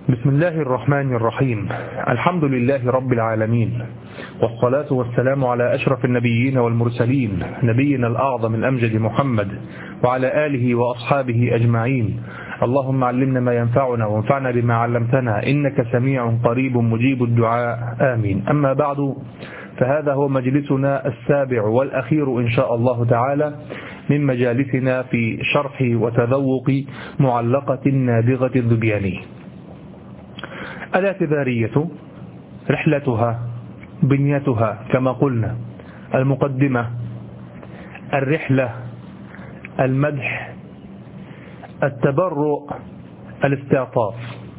بسم الله الرحمن الرحيم. الحمد لله رب العالمين، والصلاة والسلام على أشرف النبيين والمرسلين، نبينا الأعظم الأمجد محمد وعلى آله وأصحابه أجمعين. اللهم علمنا ما ينفعنا وانفعنا بما علمتنا، إنك سميع قريب مجيب الدعاء، آمين. أما بعد، فهذا هو مجلسنا السابع والأخير إن شاء الله تعالى من مجالسنا في شرح وتذوق معلقة النابغة الذبياني. الاعتذارية، رحلتها، بنيتها كما قلنا، المقدمة، الرحلة، المدح، التبرؤ، الاستعطاف.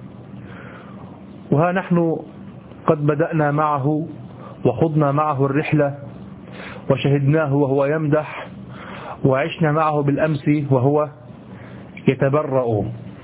وها نحن قد بدأنا معه وخضنا معه الرحلة وشهدناه وهو يمدح، وعشنا معه بالأمس وهو يتبرأ،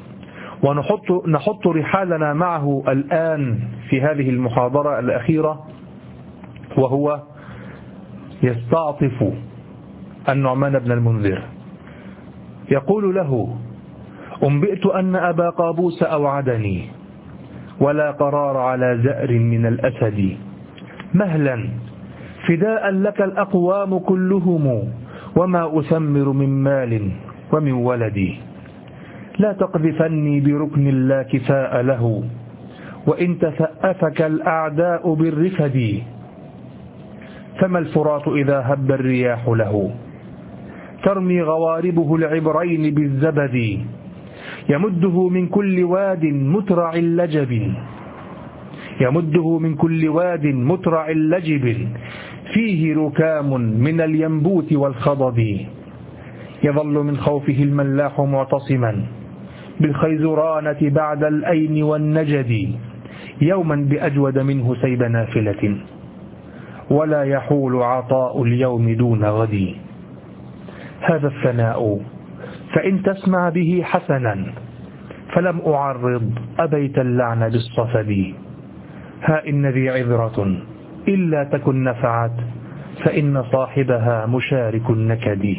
ونحط رحالنا معه الآن في هذه المحاضرة الأخيرة وهو يستعطف النعمان بن المنذر. يقول له: أنبئت أن أبا قابوس أوعدني ولا قرار على زأر من الأسد، مهلا فداء لك الأقوام كلهم وما أثمر من مال ومن ولدي، لا تقذفني بركن لا كفاء له وإن تثأفك الأعداء بالرفد، فما الفرات إذا هب الرياح له ترمي غواربه العبرين بالزبد، يمده من كل واد مترع اللجب، يمده من كل واد مترع اللجب، فيه ركام من الينبوت والخضب، يظل من خوفه الملاح معتصما بالخيزرانة بعد الأين والنجد، يوما بأجود منه سيب نافلة ولا يحول عطاء اليوم دون غد، هذا الثناء فإن تسمع به حسنا فلم أعرض أبيت اللعن بالصفد، ها إن ذي عذرة إلا تكن نفعت فإن صاحبها مشارك النكد.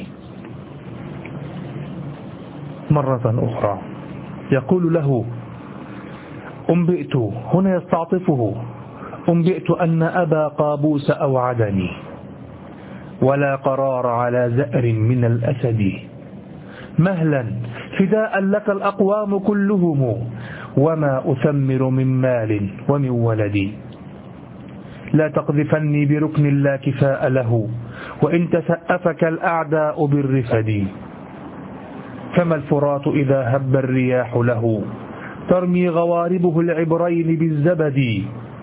مرة أخرى يقول له: أنبئت، هنا يستعطفه، أنبئت أن أبا قابوس أوعدني ولا قرار على زأر من الأسد، مهلا فداء لك الأقوام كلهم وما أثمر من مال ومن ولدي، لا تقذفني بركن لا كفاء له وإن تثأفك الأعداء بالرفد، فما الفرات إذا هب الرياح له ترمي غواربه العبرين بالزبد،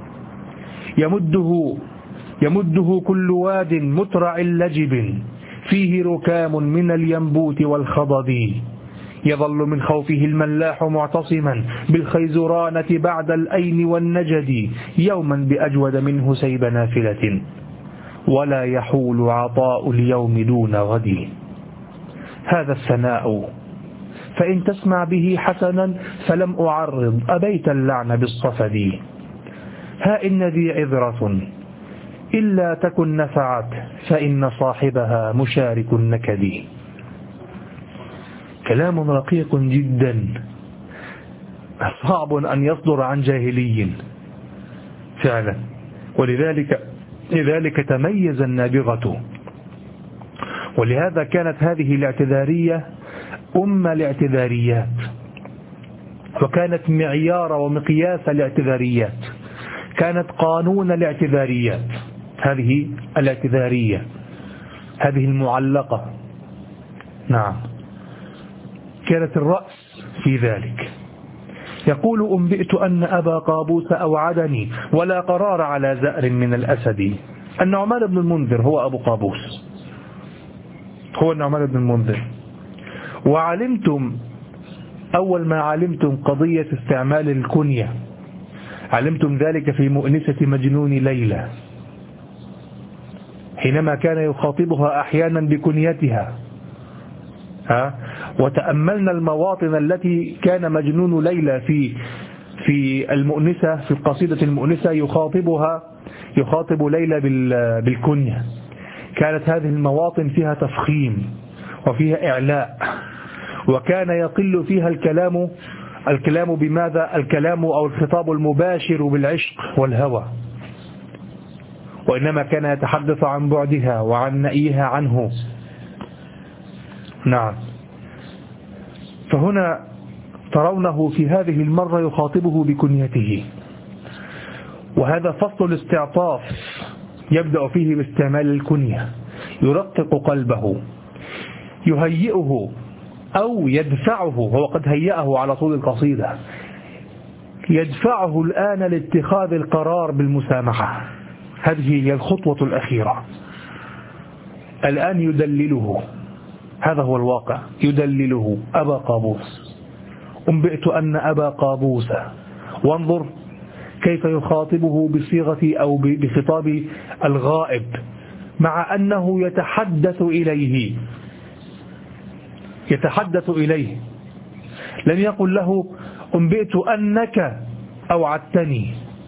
يمده كل واد مترع اللجب، فيه ركام من الينبوت والخضب، يظل من خوفه الملاح معتصما بالخيزرانة بعد الأين والنجد، يوما بأجود منه سيب نافلة ولا يحول عطاء اليوم دون غد، هذا الثناء فإن تسمع به حسنا فلم أعرض أبيت اللعن بالصفد، ها إن ذي عذرة إلا تكن نفعت فإن صاحبها مشارك النكد. كلام رقيق جدا صعب أن يصدر عن جاهلي فعلا، لذلك تميز النابغة، ولهذا كانت هذه الاعتذارية أم الاعتذاريات، وكانت معيار ومقياس الاعتذاريات، كانت قانون الاعتذاريات. هذه الاعتذارية، هذه المعلقة، نعم، كانت الرأس في ذلك. يقول: أنبئت أن أبا قابوس أوعدني ولا قرار على زأر من الأسد. النعمان بن المنذر هو أبو قابوس، هو النعمان بن المنذر. وعلمتم أول ما علمتم قضية استعمال الكنية، علمتم ذلك في مؤنسة مجنون ليلى حينما كان يخاطبها أحيانا بكنيتها، وتأملنا المواطن التي كان مجنون ليلى في المؤنسة، في القصيدة المؤنسة يخاطب ليلى بالكنية. كانت هذه المواطن فيها تفخيم وفيها إعلاء، وكان يقل فيها الكلام الكلام بماذا؟ الكلام أو الخطاب المباشر بالعشق والهوى، وإنما كان يتحدث عن بعدها وعن نأيها عنه. نعم. فهنا ترونه في هذه المرة يخاطبه بكنيته، وهذا فصل الاستعطاف يبدأ فيه باستعمال الكنية، يرقق قلبه، يهيئه أو يدفعه، هو قد هيئه على طول القصيدة، يدفعه الآن لاتخاذ القرار بالمسامحة. هذه هي الخطوة الأخيرة. الآن يدلله، هذا هو الواقع، يدلله أبا قابوس. أنبئت أن أبا قابوس، وانظر كيف يخاطبه بصيغة أو بخطاب الغائب، مع أنه يتحدث إليه. لم يقل له أنبئت أنك أوعدتني،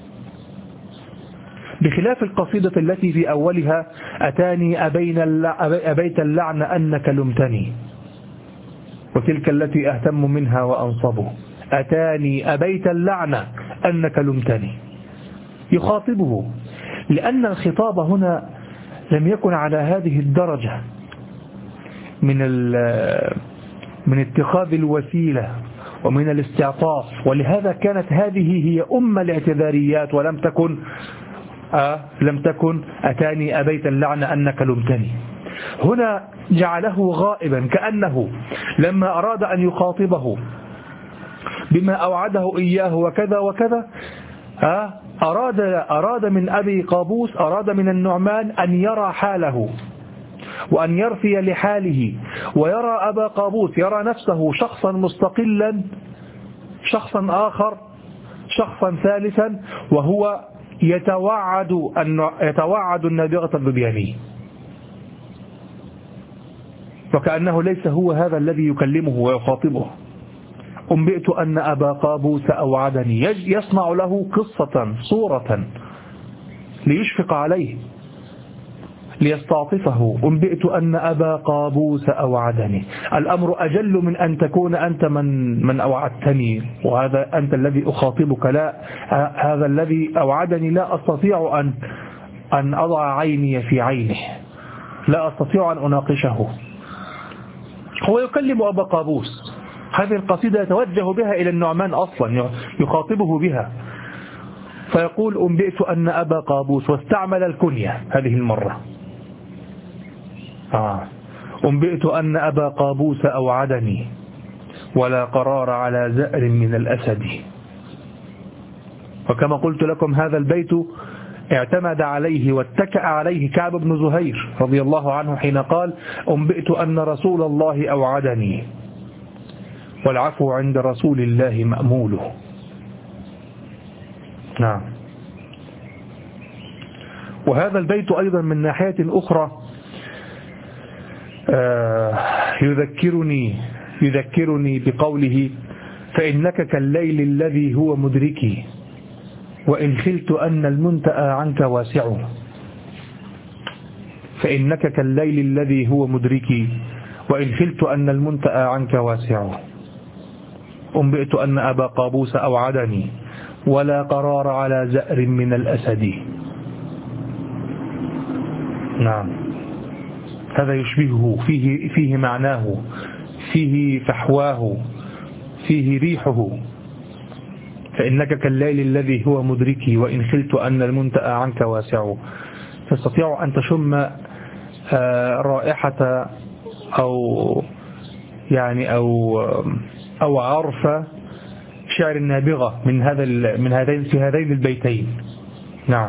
بخلاف القصيدة التي في أولها أتاني أبيت اللعن أنك لمتني، وتلك التي أهتم منها وأنصبه، أتاني أبيت اللعن أنك لمتني. يخاطبه، لأن الخطاب هنا لم يكن على هذه الدرجة من اتخاذ الوسيلة ومن الاستعطاف، ولهذا كانت هذه هي الاعتذاريات، لم تكن أتاني أبيت اللعن أنك لمتني. هنا جعله غائبا، كأنه لما أراد أن يخاطبه بما أوعده إياه وكذا وكذا، أراد من أبي قابوس، أراد من النعمان أن يرى حاله وأن يرثي لحاله، ويرى أبا قابوس، يرى نفسه شخصا مستقلا، شخصا آخر، شخصا ثالثا، وهو يتوعد النابغة الظبياني، وكأنه ليس هو هذا الذي يكلمه ويخاطبه. أنبئت أن أبا قابوس أوعدني، يصنع له قصة، صورة ليشفق عليه، ليستعطفه. أنبئت أن أبا قابوس أوعدني، الأمر أجل من أن تكون أنت من أوعدتني، وهذا أنت الذي أخاطبك، لا هذا الذي أوعدني لا أستطيع أن أضع عيني في عينه، لا أستطيع أن أناقشه. هو يكلم أبا قابوس، هذه القصيدة يتوجه بها إلى النعمان أصلا، يخاطبه بها، فيقول أنبئت أن أبا قابوس، واستعمل الكنية هذه المرة. أنبئت أن أبا قابوس أوعدني ولا قرار على زأر من الأسد. وكما قلت لكم هذا البيت اعتمد عليه واتكأ عليه كعب بن زهير رضي الله عنه حين قال أنبئت أن رسول الله أوعدني والعفو عند رسول الله مأموله. نعم. وهذا البيت أيضا من ناحية أخرى يذكرني بقوله فإنك كالليل الذي هو مدركي وإن خلت أن المنتأى عنك واسع. فإنك كالليل الذي هو مدركي وإن خلت أن المنتأى عنك واسع. أنبئت أن أبا قابوس أوعدني ولا قرار على زأر من الأسد. نعم. هذا يشبهه، فيه معناه، فيه فحواه، فيه ريحه. فإنك كالليل الذي هو مدركي وإن خلت أن المنتأى عنك واسع. تستطيع أن تشم رائحة أو عرف شعر النابغة في هذين البيتين. نعم.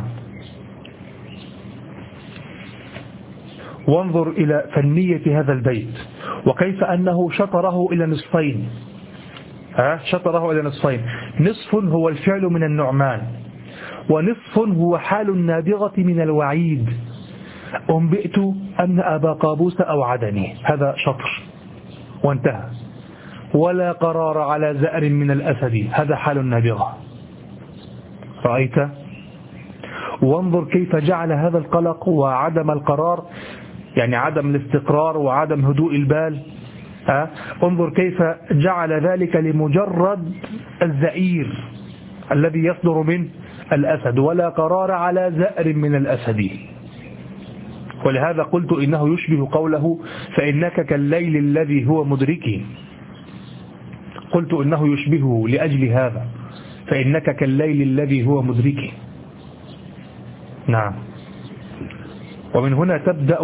وانظر إلى فنية هذا البيت وكيف أنه شطره إلى نصفين. شطره إلى نصفين، نصف هو الفعل من النعمان ونصف هو حال النابغة من الوعيد. أنبئت أن أبا قابوس أوعدني، هذا شطر وانتهى. ولا قرار على زأر من الأسد، هذا حال النابغة. رأيت؟ وانظر كيف جعل هذا القلق وعدم القرار، يعني عدم الاستقرار وعدم هدوء البال، انظر كيف جعل ذلك لمجرد الزئير الذي يصدر من الأسد، ولا قرار على زأر من الأسد. ولهذا قلت إنه يشبه قوله فإنك كالليل الذي هو مدركي. قلت إنه يشبهه لأجل هذا، فإنك كالليل الذي هو مدركي. نعم. ومن هنا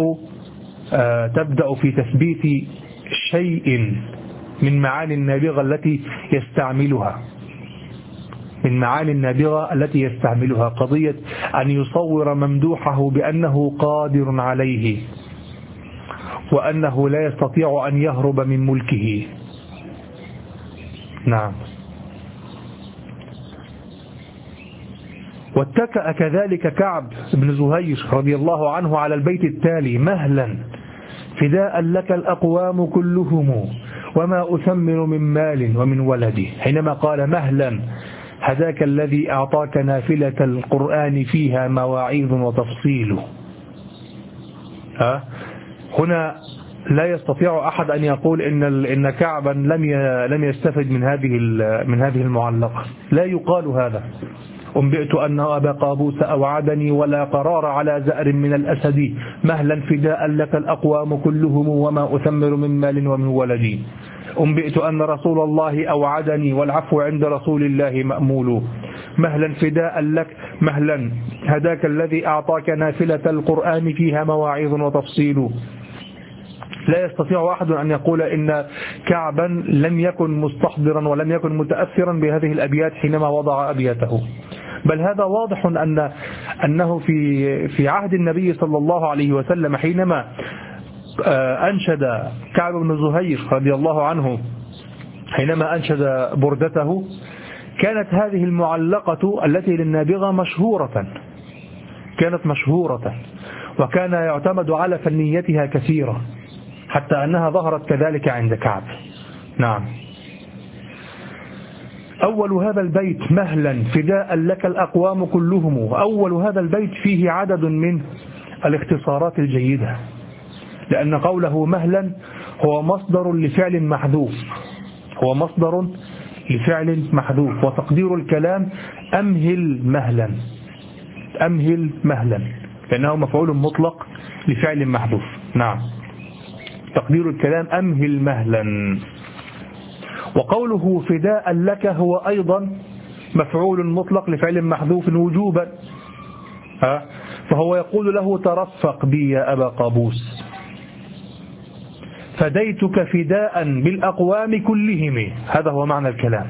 تبدأ في تثبيت شيء من معاني النابغة التي يستعملها، من معاني النابغة التي يستعملها قضية أن يصور ممدوحه بأنه قادر عليه، وأنه لا يستطيع أن يهرب من ملكه. نعم. واتكأ كذلك كعب بن زهير رضي الله عنه على البيت التالي: مهلا فداء لك الأقوام كلهم وما أثمن من مال ومن ولدي. حينما قال مهلا هداك الذي أعطاك نافلة القرآن فيها مواعيظ وتفصيل. هنا لا يستطيع أحد أن يقول إن كعبا لم يستفد من هذه المعلقة. لا يقال هذا. أنبئت أن أبا قابوس أوعدني ولا قرار على زأر من الأسد، مهلا فداء لك الأقوام كلهم وما أثمر من مال ومن ولدي. أنبئت أن رسول الله أوعدني والعفو عند رسول الله مأمول، مهلا فداء لك، مهلا هداك الذي أعطاك نافلة القرآن فيها مواعظ وتفصيل. لا يستطيع أحد أن يقول إن كعبا لم يكن مستحضرا ولم يكن متأثرا بهذه الأبيات حينما وضع أبياته، بل هذا واضح أنه في عهد النبي صلى الله عليه وسلم حينما أنشد كعب بن زهير رضي الله عنه، حينما أنشد بردته، كانت هذه المعلقة التي للنابغة كانت مشهورة، وكان يعتمد على فنيتها كثيرا حتى أنها ظهرت كذلك عند كعب. نعم. أول هذا البيت مهلا فداء لك الأقوام كلهم، أول هذا البيت فيه عدد من الاختصارات الجيدة، لأن قوله مهلا هو مصدر لفعل محذوف، وتقدير الكلام أمهل مهلا، لأنه مفعول مطلق لفعل محذوف. نعم. تقدير الكلام أمهل مهلا. وقوله فداء لك هو أيضا مفعول مطلق لفعل محذوف وجوبا، فهو يقول له ترفق بي يا أبا قابوس، فديتك فداء بالأقوام كلهم. هذا هو معنى الكلام.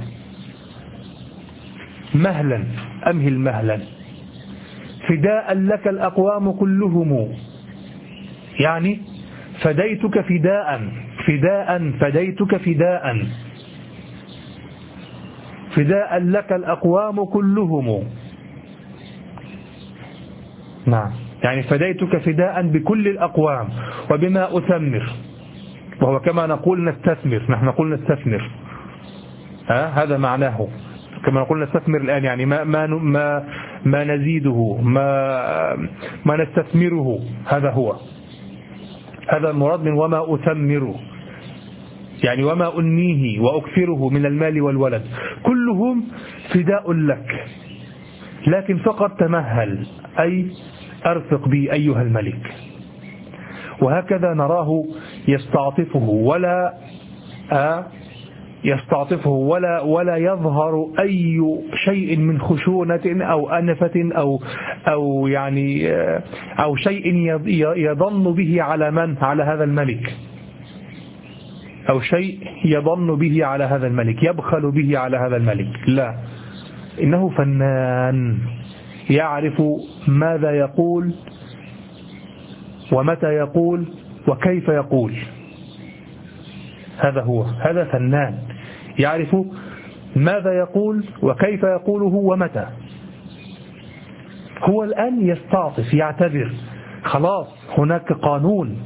مهلا، أمهل مهلا، فداء لك الأقوام كلهم، يعني فديتك فداء فديتك فداء لك الأقوام كلهم. نعم، يعني فديتك فداء بكل الأقوام وبما أثمر، وهو كما نقول نستثمر، نحن نقول نستثمر، هذا معناه كما نقول نستثمر الآن، يعني ما نزيده، ما نستثمره، هذا المراد من وما أثمره، يعني وما أنيه وأكثره من المال والولد كلهم فداء لك، لكن فقط تمهل، أي أرفق بي أيها الملك. وهكذا نراه يستعطفه ولا يظهر أي شيء من خشونة أو أنفة أو شيء يظن به على هذا الملك، أو شيء يظن به على هذا الملك، يبخل به على هذا الملك. لا، إنه فنان يعرف ماذا يقول ومتى يقول وكيف يقول. هذا فنان يعرف ماذا يقول وكيف يقوله ومتى. هو الآن يستعطف، يعتذر، خلاص هناك قانون،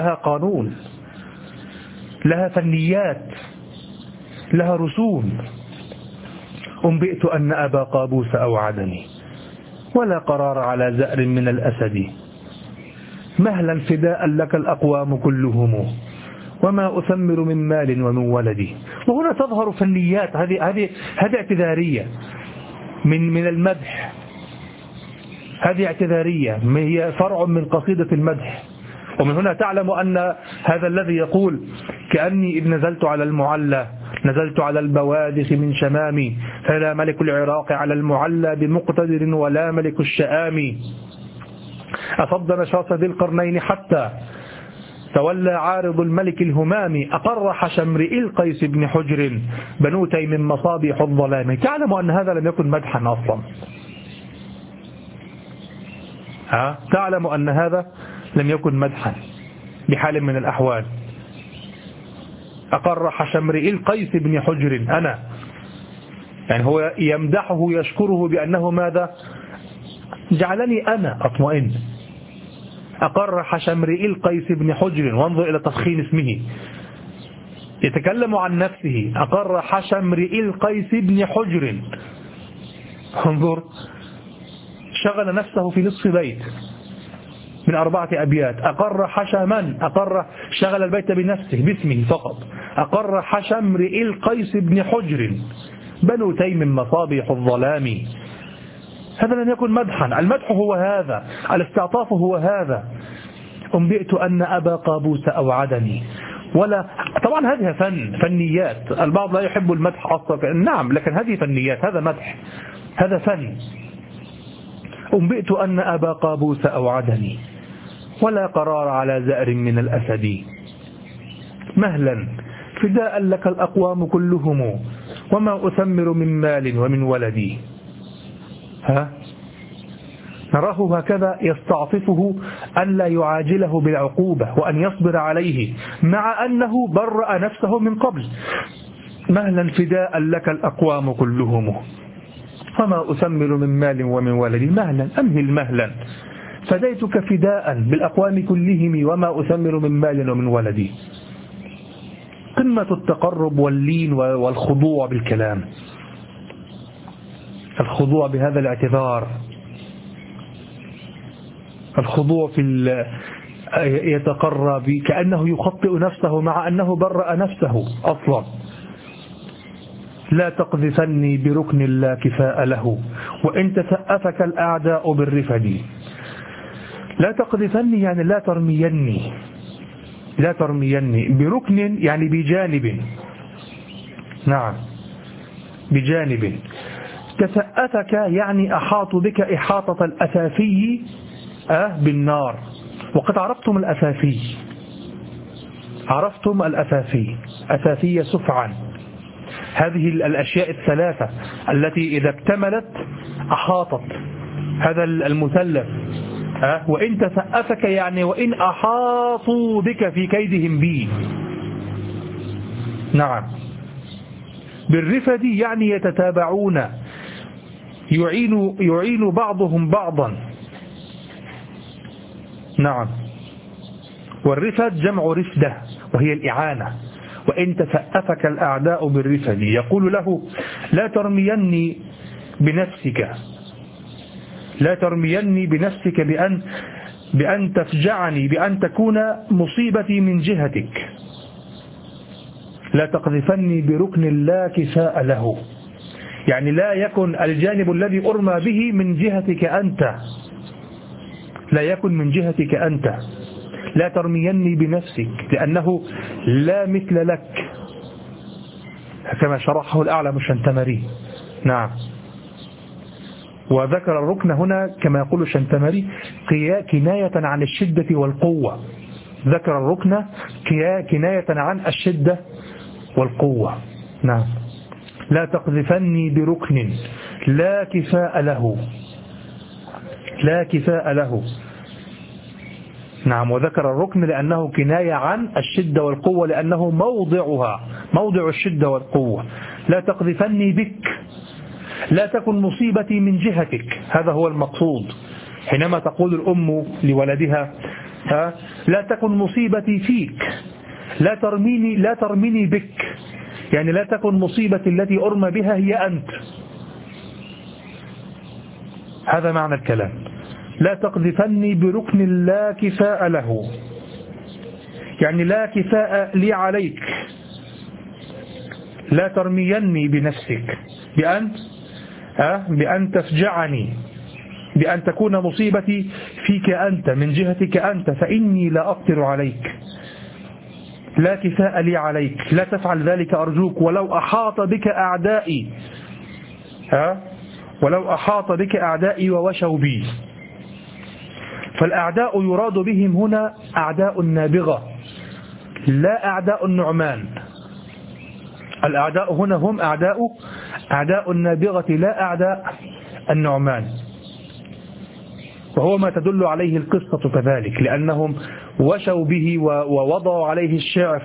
لها فنيات، لها رسوم. أنبئت أن أبا قابوس أوعدني ولا قرار على زأر من الأسد، مهلا فداء لك الأقوام كلهم وما أثمر من مال ومن ولدي. وهنا تظهر فنيات، هذه اعتذارية من المدح، هذه اعتذارية هي فرع من قصيدة المدح. ومن هنا تعلم أن هذا الذي يقول كأني إذ نزلت على المعلى نزلت على البوادخ من شمامي فلا ملك العراق على المعلى بمقتدر ولا ملك الشآم أصد نشاط ذي القرنين حتى تولى عارض الملك الهمام أقر حشمرئ القيس بن حجر بنو تيم مصابيح الظلام. تعلم أن هذا لم يكن مدحا أصلا، تعلم أن هذا لم يكن مدحا بحال من الأحوال. أقر حشمرئ القيس بن حجر، أنا يعني هو يمدحه يشكره بأنه ماذا؟ جعلني أنا أطمئن. أقر حشمرئ القيس بن حجر، وانظر إلى تفخيم اسمه، يتكلم عن نفسه. أقر حشمرئ القيس بن حجر، انظر، شغل نفسه في نصف بيت من 4 أبيات. أقر حشما، شغل البيت بنفسه باسمه فقط. أقر حشمرئ القيس بن حجر بنو تيم مصابيح الظلام. هذا لم يكن مدحا. المدح هو هذا، الاستعطاف هو هذا. أنبئت أن أبا قابوس أوعدني. ولا طبعا هذه فنيات. البعض لا يحب المدح أصلا، نعم، لكن هذه فنيات، هذا مدح، هذا فن. أنبئت أن أبا قابوس أوعدني ولا قرار على زأر من الأسد. مهلا فداء لك الأقوام كلهم وما أثمر من مال ومن ولدي. نراه هكذا يستعطفه أن لا يعاجله بالعقوبة وأن يصبر عليه مع أنه برأ نفسه من قبل. مهلا فداء لك الأقوام كلهم وما أثمر من مال ومن ولدي. مهلا، أمهل مهلا، فديتك فداء بالأقوام كلهم وما أثمر من مال ومن ولدي. قمة التقرب واللين والخضوع بالكلام، الخضوع بهذا الاعتذار، الخضوع في يتقرب كأنه يخطئ نفسه مع أنه برأ نفسه أصلا. لا تقذفني بركن لا كفاء له وإن تسأفك الأعداء بالرفد. لا تقذفني يعني لا ترميني، لا ترميني بركن يعني بجانب، نعم بجانب. تسأفك يعني أحاط بك إحاطة الأثافي بالنار. وقد عرفتم الأثافي، عرفتم الأثافي، أثافية سفعا، هذه الأشياء الثلاثة التي إذا اكتملت أحاطت هذا المثلث. وإن تسأفك يعني وإن أحاطوا بك في كيدهم بي. نعم. بالرفد يعني يتتابعون، يعين بعضهم بعضا. نعم. والرفد جمع رفدة وهي الإعانة. وإن تسأفك الأعداء بالرفد، يقول له لا ترميني بنفسك، لا ترميني بنفسك بأن تفجعني، بأن تكون مصيبتي من جهتك. لا تقذفني بركن لا كفاء له، يعني لا يكن الجانب الذي أرمى به من جهتك أنت، لا يكن من جهتك أنت. لا ترميني بنفسك لأنه لا مثل لك، كما شرحه الأعلم الشنتمري. نعم. وذكر الركن هنا كما يقول الشنتمري كناية عن الشدة والقوة. ذكر الركن كناية عن الشدة والقوة. نعم. لا تقذفني بركن لا كفاء له، لا كفاء له. نعم. وذكر الركن لأنه كناية عن الشدة والقوة، لأنه موضعها موضع الشدة والقوة. لا تقذفني بك، لا تكن مصيبتي من جهتك. هذا هو المقصود حينما تقول الأم لولدها لا تكن مصيبتي فيك، لا ترميني بك، يعني لا تكن مصيبتي التي أرمى بها هي أنت. هذا معنى الكلام. لا تقذفني بركن لا كفاء له، يعني لا كفاء لي عليك، لا ترميني بنفسك بأن تفجعني، بأن تكون مصيبتي فيك أنت من جهتك أنت، فإني لا أقدر عليك، لا كفاء لي عليك، لا تفعل ذلك أرجوك، ولو أحاط بك أعدائي ولو أحاط بك أعدائي ووشوا بي. فالأعداء يراد بهم هنا أعداء النابغة لا أعداء النعمان. الأعداء هنا هم أعداء النابغة لا أعداء النعمان، وهو ما تدل عليه القصة كذلك، لأنهم وشوا به ووضعوا عليه الشعر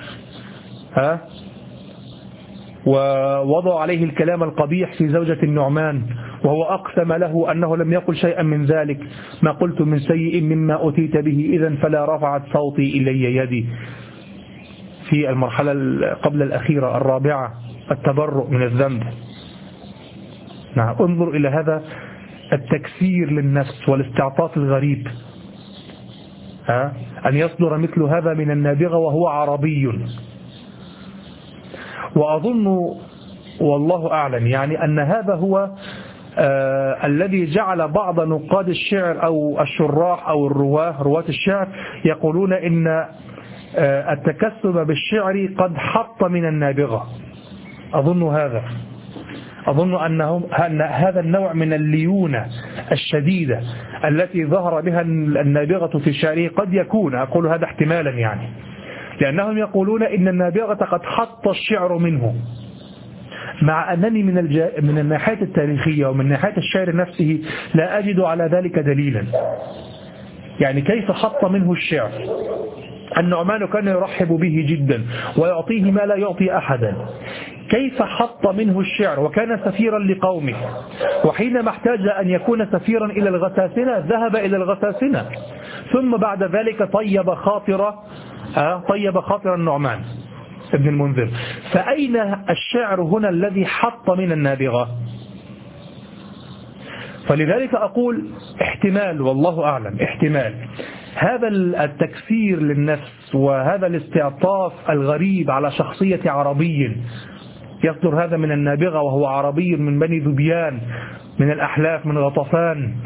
ووضعوا عليه الكلام القبيح في زوجة النعمان، وهو أقسم له أنه لم يقل شيئا من ذلك، ما قلت من سيء مما أتيت به إذن فلا رفعت صوتي إلي يدي، في المرحلة قبل الأخيرة الرابعة، التبرؤ من الذنب. نعم، انظر إلى هذا التكسير للنفس والاستعطاف الغريب، أن يصدر مثل هذا من النابغة وهو عربي. وأظن والله أعلم يعني أن هذا هو الذي جعل بعض نقاد الشعر أو الشراح أو رواة الشعر يقولون إن التكسب بالشعر قد حط من النابغة. أظن أن هذا النوع من الليونة الشديدة التي ظهر بها النابغة في شعره قد يكون، أقول هذا احتمالا يعني، لأنهم يقولون إن النابغة قد حط الشعر منه، مع أنني من الناحية التاريخية ومن ناحية الشعر نفسه لا أجد على ذلك دليلا. يعني كيف حط منه الشعر؟ النعمان كان يرحب به جدا ويعطيه ما لا يعطي أحدا، كيف حط منه الشعر وكان سفيرا لقومه، وحينما احتاج أن يكون سفيرا إلى الغساسنة ذهب إلى الغساسنة، ثم بعد ذلك طيب خاطر النعمان ابن المنذر. فأين الشعر هنا الذي حط من النابغة؟ فلذلك أقول احتمال، والله أعلم، احتمال هذا التكسير للنفس وهذا الاستعطاف الغريب على شخصية عربي، يصدر هذا من النابغة وهو عربي من بني ذبيان من الأحلاف من غطفان،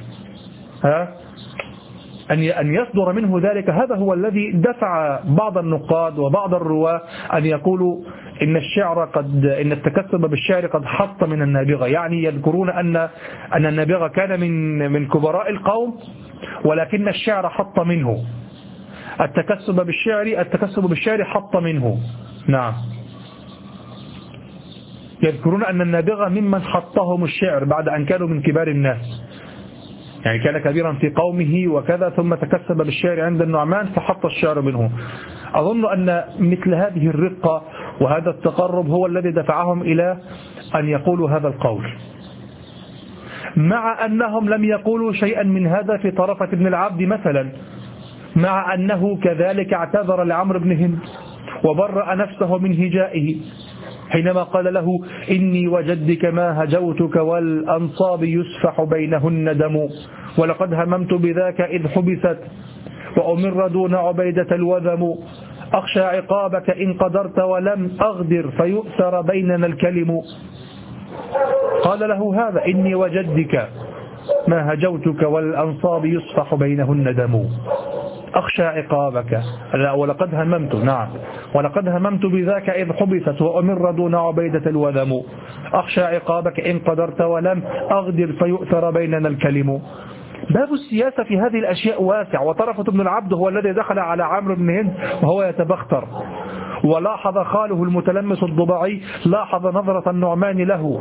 أن يصدر منه ذلك، هذا هو الذي دفع بعض النقاد وبعض الرواة أن يقولوا إن التكسب بالشعر قد حط من النابغة. يعني يذكرون أن النابغة كان من كبراء القوم، ولكن الشعر حط منه، التكسب بالشعر حط منه. نعم، يذكرون أن النابغة ممن حطهم الشعر بعد أن كانوا من كبار الناس، يعني كان كبيرا في قومه وكذا، ثم تكسب بالشعر عند النعمان فحط الشعر منه. أظن أن مثل هذه الرقة وهذا التقرب هو الذي دفعهم إلى أن يقولوا هذا القول، مع أنهم لم يقولوا شيئا من هذا في طرفة بن العبد مثلا، مع أنه كذلك اعتذر لعمرو بن هند وبرأ نفسه من هجائه حينما قال له إني وجدك ما هجوتك والأنصاب يسفح بينهن دم، ولقد هممت بذاك إذ حبست وأمر دون عبيدة الوذم، أخشى عقابك إن قدرت ولم أغدر فيؤثر بيننا الكلم. قال له هذا إني وجدك ما هجوتك والأنصاب يسفح بينهن دم، أخشى عقابك، ولقد هممت، نعم، ولقد هممت بذاك إذ حبست وأمر دون عبيدة الوذم، أخشى عقابك إن قدرت ولم أغدر فيؤثر بيننا الكلم. باب السياسة في هذه الأشياء واسع، وطرفة بن العبد هو الذي دخل على عمرو بن هند وهو يتبختر، ولاحظ خاله المتلمس الضبعي لاحظ نظرة النعمان له،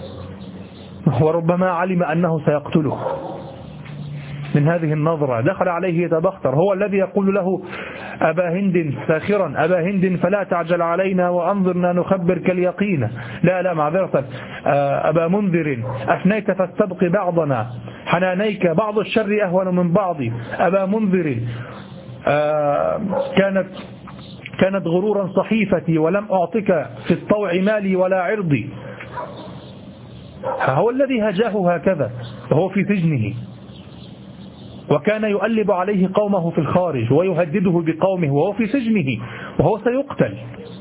وربما علم أنه سيقتله من هذه النظرة، دخل عليه يتبختر، هو الذي يقول له أبا هند ساخرا أبا هند فلا تعجل علينا وأنظرنا نخبرك اليقين، لا معذرة أبا منذر أفنيت فاستبق بعضنا حنانيك بعض الشر أهون من بعض، أبا منذر كانت غرورا صحيفتي ولم أعطك في الطوع مالي ولا عرضي. هو الذي هجاه هكذا وهو في سجنه، وكان يؤلب عليه قومه في الخارج ويهدده بقومه وهو في سجنه وهو سيقتل.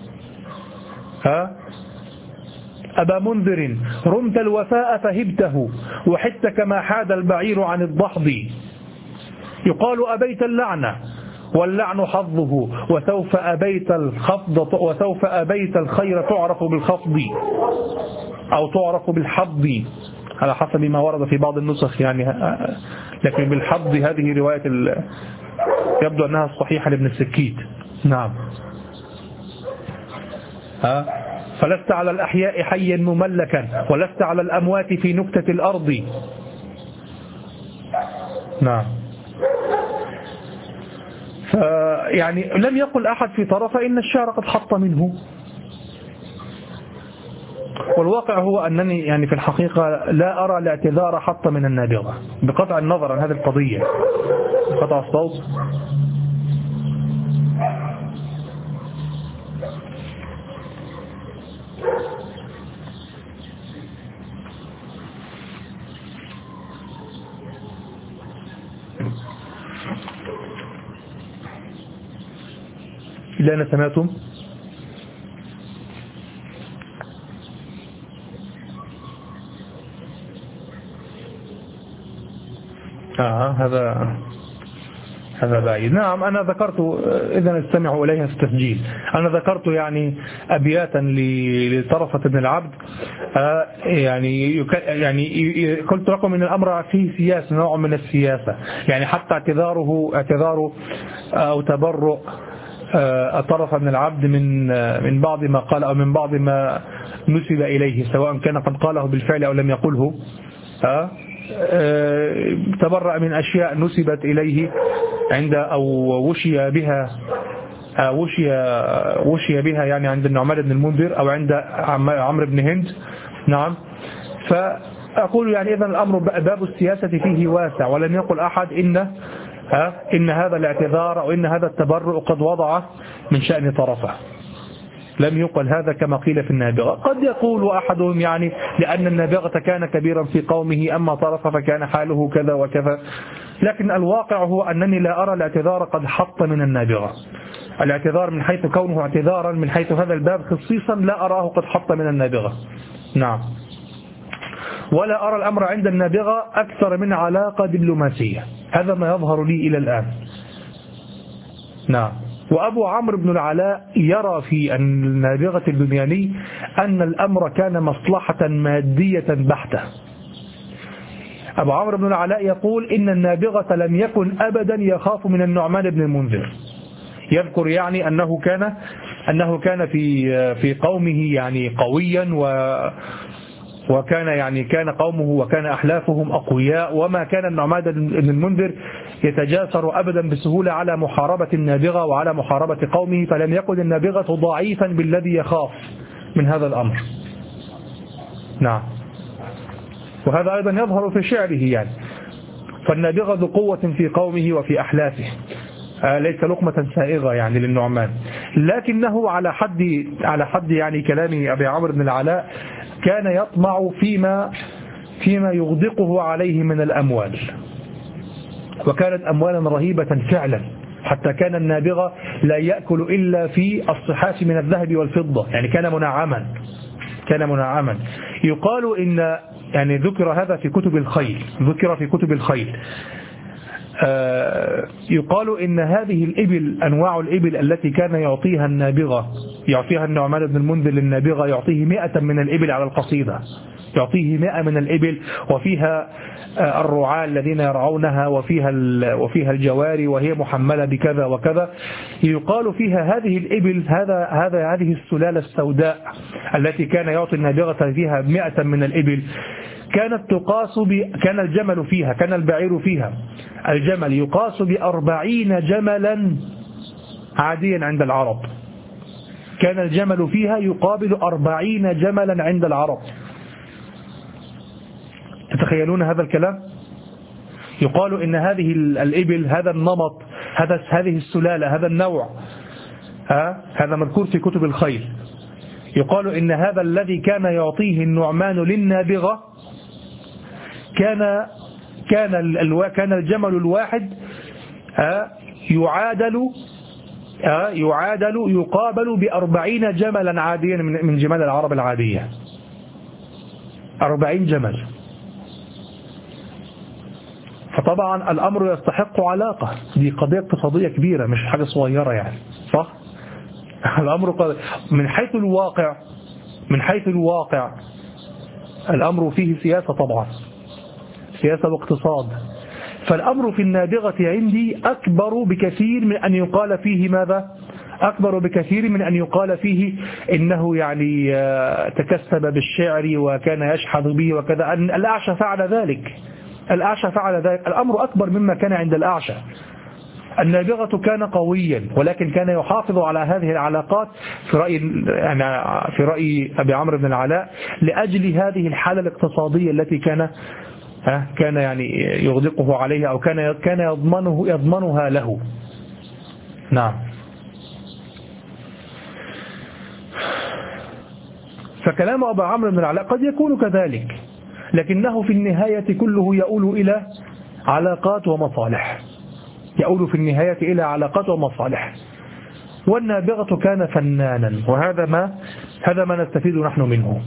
أبا منذر رمت الوفاء فهبته وحدت كما حاد البعير عن الضحض. يقال أبيت اللعنة واللعن حظه وسوف أبيت الخفض وسوف أبيت الخير تعرف بالخفض أو تعرف بالحظ على حسب ما ورد في بعض النسخ يعني، لكن بالحظ هذه رواية يبدو أنها الصحيحة لابن السكيت. نعم. فلست على الأحياء حيا مملكا ولست على الأموات في نكتة الأرض. نعم. يعني لم يقل أحد في طرفه إن الشعر قد حط منه، والواقع هو أنني يعني في الحقيقة لا أرى الاعتذار حط من النابغة بقطع النظر عن هذه القضية. قطع الصوت. إلا أنا سمعتم؟ هذا بعيد. نعم أنا ذكرت، إذا استمعوا إليها في التسجيل، أنا ذكرت يعني أبياتا لطرفة بن العبد، يعني قلت لكم إن الأمر فيه سياسة، نوع من السياسة، يعني حتى اعتذاره أو تبرؤ طرف بن العبد من بعض ما قال أو من بعض ما نسب إليه، سواء كان قد قاله بالفعل أو لم يقله. تبرأ من أشياء نسبت إليه عند أو وشي بها يعني عند النعمان بن المنذر أو عند عمرو بن هند. نعم. فأقول يعني إذن الأمر باب السياسة فيه واسع، ولم يقل أحد إن هذا الاعتذار أو إن هذا التبرؤ قد وضع من شأن طرفه، لم يقل هذا كما قيل في النابغة. قد يقول أحدهم يعني لأن النابغة كان كبيرا في قومه أما طرف فكان حاله كذا وكذا، لكن الواقع هو أنني لا أرى الاعتذار قد حط من النابغة. الاعتذار من حيث كونه اعتذارا من حيث هذا الباب خصيصا لا أراه قد حط من النابغة. نعم. ولا أرى الأمر عند النابغة أكثر من علاقة دبلوماسية، هذا ما يظهر لي إلى الآن. نعم. وأبو عمرو بن العلاء يرى في النابغة البنياني أن الأمر كان مصلحة مادية بحتة. أبو عمرو بن العلاء يقول إن النابغة لم يكن أبدا يخاف من النعمان بن المنذر، يذكر يعني أنه كان في قومه يعني قويا وكان يعني كان قومه وكان أحلافهم أقوياء، وما كان النعمان بن المنذر يتجاسر أبدا بسهولة على محاربة النابغة وعلى محاربة قومه، فلم يكن النابغة ضعيفا بالذي يخاف من هذا الأمر. نعم. وهذا أيضا يظهر في شعره يعني، فالنابغة ذو قوة في قومه وفي أحلافه، ليس لقمة سائغة يعني للنعمان، لكنه على حد يعني كلام أبي عمرو بن العلاء كان يطمع فيما يغدقه عليه من الأموال، وكانت أموالا رهيبة فعلا، حتى كان النابغة لا يأكل إلا في الصحاف من الذهب والفضة، يعني كان منعما. يقال إن يعني ذكر هذا في كتب الخيل، يقال إن هذه الإبل، أنواع الإبل التي كان يعطيها النعمان بن المنذر للنابغة، يعطيه 100 من الإبل على القصيدة، يعطيه 100 من الإبل، وفيها الرعاة الذين يرعونها، وفيها الجواري وهي محملة بكذا وكذا. يقال فيها هذه الإبل، هذه السلالة السوداء التي كان يعطي النابغة فيها 100 من الإبل، كان الجمل فيها، كان البعير فيها، الجمل يقاس ب40 جملا عاديا عند العرب، كان الجمل فيها يقابل 40 جملا عند العرب. تتخيلون هذا الكلام؟ يقال إن هذه الإبل، هذا النمط، هذه السلالة، هذا النوع، هذا مذكور في كتب الخيل، يقال إن هذا الذي كان يعطيه النعمان للنابغة كان كان الجمل الواحد يقابل ب40 جملا عاديا من جمال العرب العادية. 40 جمل. فطبعا الأمر يستحق علاقة، دي قضية اقتصادية كبيرة مش حاجة صغيرة يعني، صح؟ الأمر من حيث الواقع الأمر فيه سياسة طبعا، سياسة واقتصاد. فالأمر في النابغة عندي أكبر بكثير من أن يقال فيه ماذا؟ أكبر بكثير من أن يقال فيه إنه يعني تكسب بالشعر وكان يشحذ به وكذا. أن الأعشى فعل ذلك، الأمر أكبر مما كان عند الأعشى. النابغة كان قويا ولكن كان يحافظ على هذه العلاقات في رأي أبي عمرو بن العلاء لأجل هذه الحالة الاقتصادية التي كان يعني يغدقه عليها أو كان يضمنها له. نعم. فكلام أبي عمرو بن العلاء قد يكون كذلك، لكنه في النهاية كله يؤول إلى علاقات ومصالح، والنابغة كان فنانا، وهذا ما نستفيد نحن منه.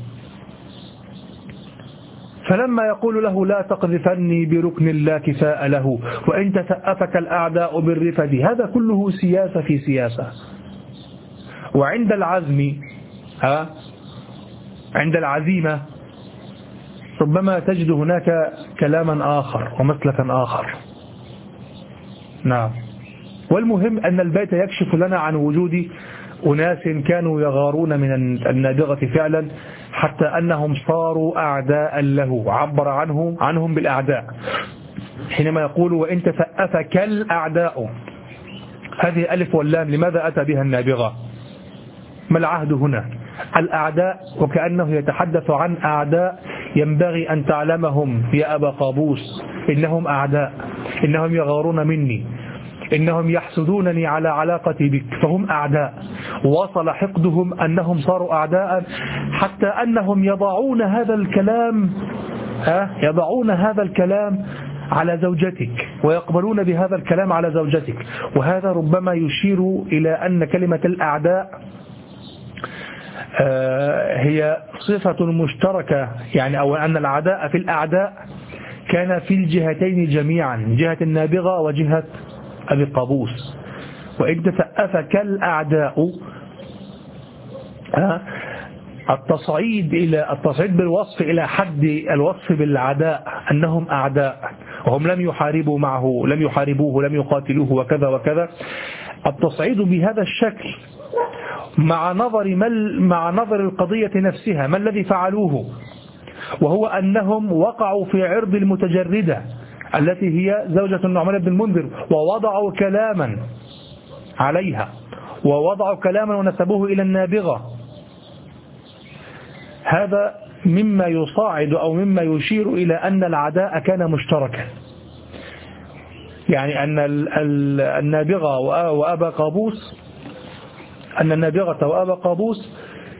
فلما يقول له لا تقذفني بركن لا كفاء له وإن تسأفك الأعداء بالرفد، هذا كله سياسة في سياسة. وعند العزم عند العزيمة ربما تجد هناك كلاما آخر ومسلكا آخر. نعم. والمهم أن البيت يكشف لنا عن وجود أناس كانوا يغارون من النابغة فعلا حتى أنهم صاروا أعداء له، عبر عنهم بالأعداء حينما يقول وإن تسأفك الأعداء. هذه ألف واللام لماذا أتى بها النابغة؟ ما العهد هنا؟ الأعداء، وكأنه يتحدث عن أعداء ينبغي أن تعلمهم يا أبا قابوس، إنهم أعداء، إنهم يغارون مني، إنهم يحسدونني على علاقتي بك، فهم أعداء. وصل حقدهم أنهم صاروا أعداء حتى أنهم يضعون هذا الكلام على زوجتك ويقبلون بهذا الكلام على زوجتك. وهذا ربما يشير إلى أن كلمة الأعداء هي صفة مشتركة، يعني أو أن العداء في الأعداء كان في الجهتين جميعا، جهة النابغة وجهة أبي قابوس. وإن تسأفك الأعداء، التصعيد بالوصف إلى حد الوصف بالعداء أنهم أعداء وهم لم يحاربوه لم يقاتلوه وكذا وكذا. التصعيد بهذا الشكل مع نظر القضية نفسها، ما الذي فعلوه؟ وهو أنهم وقعوا في عرض المتجردة التي هي زوجة النعمان بن المنذر، ووضعوا كلاما عليها، ووضعوا كلاما ونسبوه إلى النابغة. هذا مما يصاعد أو مما يشير إلى أن العداء كان مشتركا، يعني أن النابغة وأبا قابوس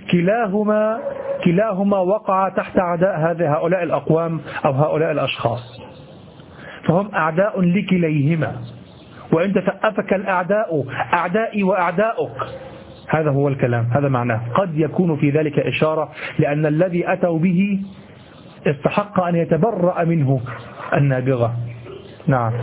كلاهما وقع تحت عداء هؤلاء الأقوام أو هؤلاء الأشخاص، فهم أعداء لكليهما. وإن تسأفك الأعداء أعدائي وأعداؤك، هذا هو الكلام، هذا معناه. قد يكون في ذلك إشارة لأن الذي أتوا به استحق أن يتبرأ منه النابغة. نعم.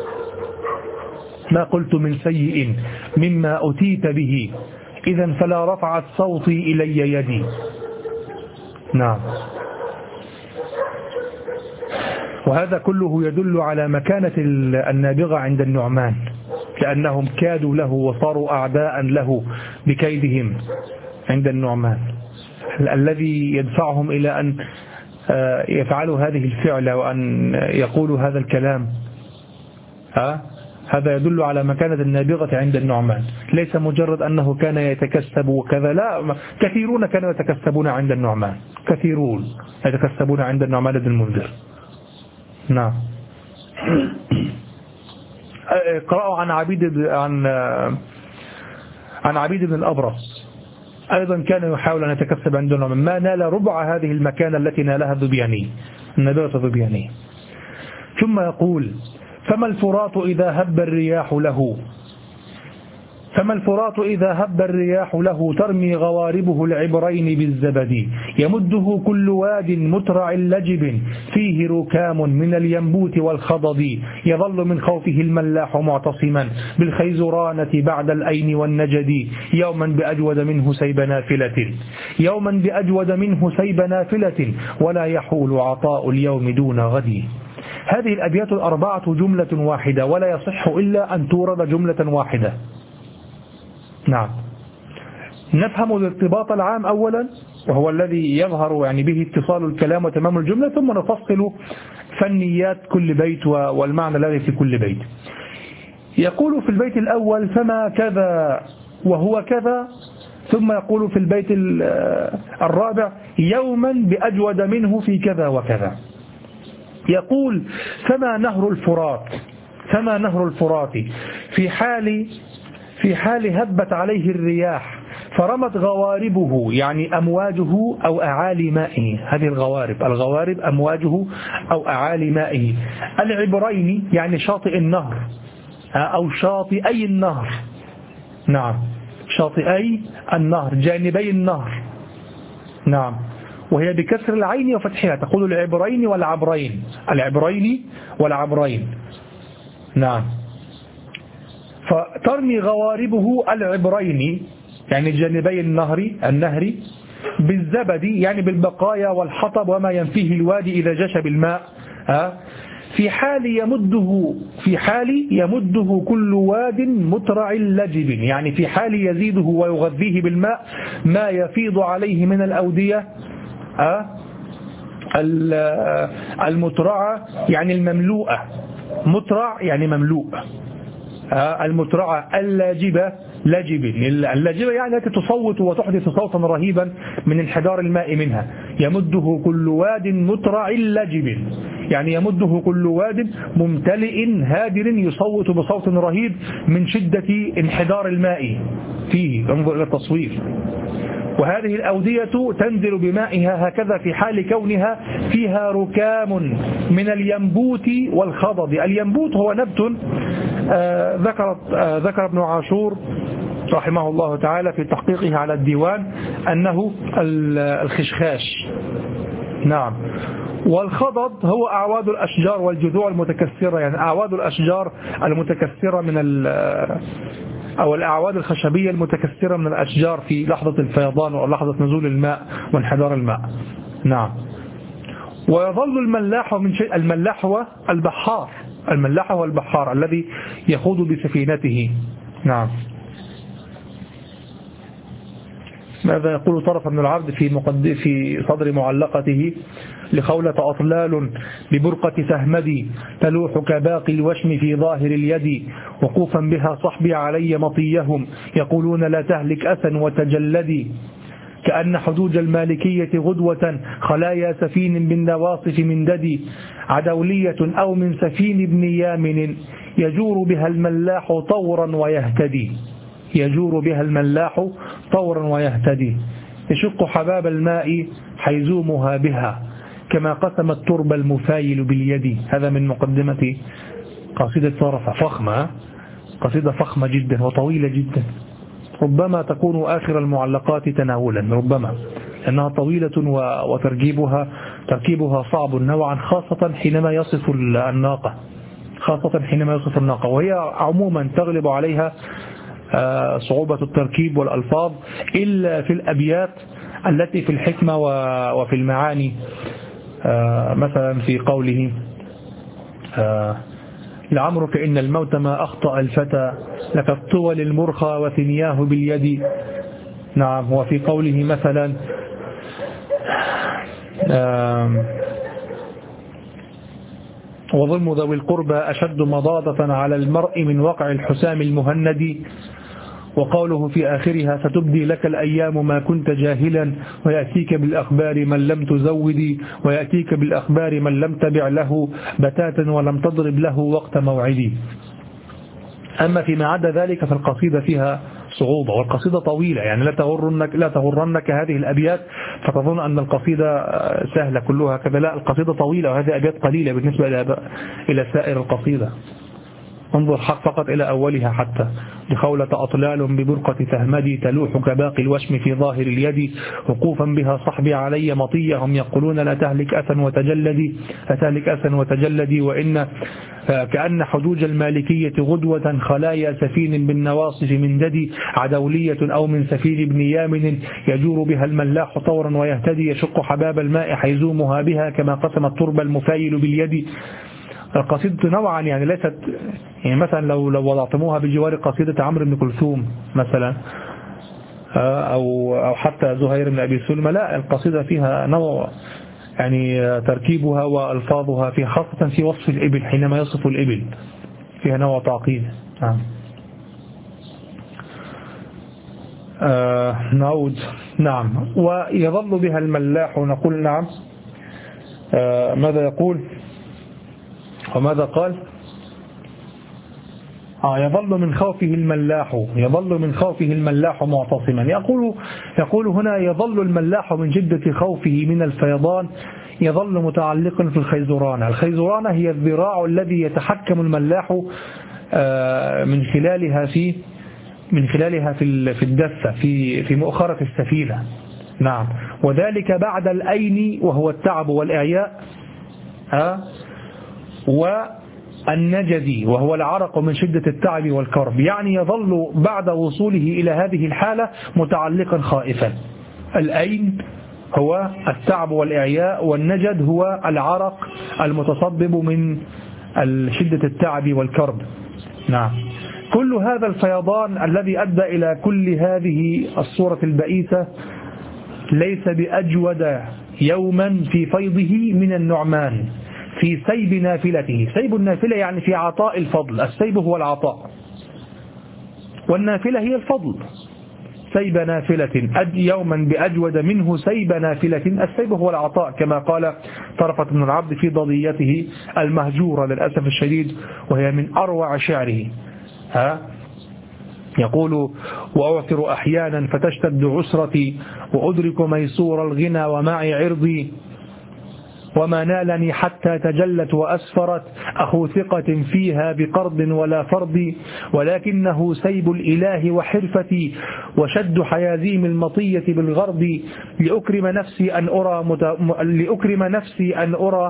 ما قلت من سيء مما أتيت به، إذن فلا رفعت صوتي إلي يدي. نعم. وهذا كله يدل على مكانة النابغة عند النعمان، لأنهم كادوا له وصاروا أعداء له بكيدهم عند النعمان، الذي يدفعهم إلى أن يفعلوا هذه الفعلة وأن يقولوا هذا الكلام. هذا يدل على مكانة النابغة عند النعمان، ليس مجرد أنه كان يتكسب وكذا، لا، كثيرون كانوا يتكسبون عند النعمان، كثيرون يتكسبون عند النعمان بن المنذر. نعم. قرأوا عن عبيد بن الأبرص، أيضا كان يحاول أن يتكسب عند النعمان، ما نال ربع هذه المكانة التي نالها النابغة الذبياني. ثم يقول: فما الفرات إذا هب الرياح له، فما الفرات إذا هب الرياح له، ترمي غواربه العبرين بالزبد، يمده كل واد مترع لجب، فيه ركام من الينبوت والخضد، يظل من خوفه الملاح معتصما بالخيزرانة بعد الأين والنجد، يوما بأجود منه سيب نافلة، يوما بأجود منه سيب نافلة، ولا يحول عطاء اليوم دون غد. هذه الأبيات الأربعة جملة واحدة، ولا يصح إلا أن تورد جملة واحدة. نعم، نفهم الارتباط العام أولا، وهو الذي يظهر يعني به اتصال الكلام وتمام الجملة، ثم نفصل فنيات كل بيت والمعنى الذي في كل بيت. يقول في البيت الأول: فما كذا وهو كذا، ثم يقول في البيت الرابع: يوما بأجود منه في كذا وكذا. يقول: فما نهر الفرات، فما نهر الفرات في حال هبت عليه الرياح فرمت غواربه، يعني أمواجه أو أعالي مائه. هذه الغوارب أمواجه أو أعالي مائه. العبرين يعني شاطئ النهر أو شاطئي النهر. نعم، شاطئي النهر، جانبي النهر. نعم، وهي بكسر العين وفتحها، تقول العبرين والعبرين، العبرين والعبرين. نعم، فترمي غواربه العبرين يعني جانبي النهر بالزبد، يعني بالبقايا والحطب وما ينفيه الوادي إذا جش بالماء. في حال يمده كل واد مترع لجب، يعني في حال يزيده ويغذيه بالماء ما يفيض عليه من الأودية المترعة، يعني المملوءة. مترع يعني مملوء. المترعة اللاجبة، اللاجبة يعني التي تصوت وتحدث صوتا رهيبا من انحدار الماء منها. يمده كل واد مترع لجب، يعني يمده كل واد ممتلئ هادر يصوت بصوت رهيب من شدة انحدار الماء فيه. انظر إلى التصوير. وهذه الأودية تنزل بمائها هكذا في حال كونها فيها ركام من الينبوت والخضد. الينبوت هو نبت ذكر ابن عاشور رحمه الله تعالى في تحقيقه على الديوان أنه الخشخاش. نعم، والخضد هو أعواد الأشجار والجذوع المتكسرة، يعني أعواد الأشجار المتكسرة من أو الأعواد الخشبية المتكسرة من الأشجار في لحظة الفيضان أو لحظة نزول الماء وانحدار الماء. نعم، ويظل الملاح من شيء. الملاح هو البحار، الملاح هو البحار الذي يخوض بسفينته. نعم. ماذا يقول طرف من العرض في صدر معلقته: لخولة أطلال ببرقة سهمدي تلوح كباقي الوشم في ظاهر اليد، وقوفا بها صحبي علي مطيهم يقولون لا تهلك أسا وتجلدي، كأن حدوج المالكية غدوة خلايا سفين بالنواصف من ددي، عدولية أو من سفين ابن يامن يجور بها الملاح طورا ويهتدي، يجور بها الملاح طورا ويهتدي، يشق حباب الماء حيزومها بها كما قسم الترب المفايل باليد. هذا من مقدمة قصيدة طرفة فخمة، قصيدة فخمة جدا وطويلة جدا، ربما تكون آخر المعلقات تناولا، ربما أنها طويلة تركيبها صعب نوعا، خاصة حينما يصف الناقة، وهي عموما تغلب عليها صعوبة التركيب والألفاظ إلا في الأبيات التي في الحكمة وفي المعاني. مثلا في قوله: لعمرك إن الموت ما أخطأ الفتى لك الطول المرخى وثنياه باليد. نعم. وفي قوله مثلا: وظلم ذوي القربى أشد مضاضة على المرء من وقع الحسام المهند. وقوله في آخرها: ستبدي لك الأيام ما كنت جاهلا ويأتيك بالأخبار من لم تزودي، ويأتيك بالأخبار من لم تبع له بتاتا ولم تضرب له وقت موعدي. أما فيما عدا ذلك فالقصيدة فيها صعوبة، والقصيدة طويلة، يعني لا تغرنك هذه الأبيات فتظن أن القصيدة سهلة كلها كذا، لا، القصيدة طويلة وهذه أبيات قليلة بالنسبة إلى سائر القصيدة. انظر فقط إلى أولها حتى: لخولة أطلال ببرقة تهمدي تلوح كباقي الوشم في ظاهر اليد، وقوفا بها صحبي علي مطية هم يقولون لا تهلك أسا وتجلدي، وإن كأن حجوج المالكية غدوة خلايا سفين بالنواصف من ددي، عدولية أو من سفير بن يامن يجور بها الملاح طورا ويهتدي، يشق حباب الماء حيزومها بها كما قسم التربة المفايل باليد. القصيدة نوعا يعني ليست، يعني مثلا لو وضعتموها بجوار قصيدة عمرو بن كلثوم مثلا أو حتى زهير بن أبي سلمى، لا، القصيدة فيها نوع، يعني تركيبها وألفاظها فيها، خاصة في وصف الإبل، حينما يصف الإبل فيها نوع تعقيد. نعود. نعم. ويظل بها الملاح، نقول نعم. ماذا يقول وماذا قال؟ يظل من خوفه الملاح معتصما. يقول هنا: يظل الملاح من شدة خوفه من الفيضان يظل متعلقا في الخيزرانة. الخيزرانة هي الذراع الذي يتحكم الملاح من خلالها في الدفة في مؤخرة السفينة. نعم. وذلك بعد الأين وهو التعب والإعياء، والنجدي وهو العرق من شدة التعب والكرب، يعني يظل بعد وصوله إلى هذه الحالة متعلقا خائفا. الأين هو التعب والإعياء، والنجد هو العرق المتصبب من شدة التعب والكرب. نعم. كل هذا الفيضان الذي أدى إلى كل هذه الصورة البئيسة ليس بأجود يوما في فيضه من النعمان في سيب نافلته. سيب النافلة يعني في عطاء الفضل، السيب هو العطاء والنافلة هي الفضل. سيب نافلة يوما بأجود منه سيب نافلة، السيب هو العطاء، كما قال طرفة بن العبد في ضضيته المهجورة للأسف الشديد، وهي من أروع شعره. يقول: وأعثر أحيانا فتشتد عسرتي وأدرك ميسور الغنى ومعي عرضي، وما نالني حتى تجلت وأسفرت أخو ثقة فيها بقرض ولا فرض، ولكنه سيب الإله وحرفتي وشد حيازيم المطية بالغرض، لأكرم نفسي أن أرى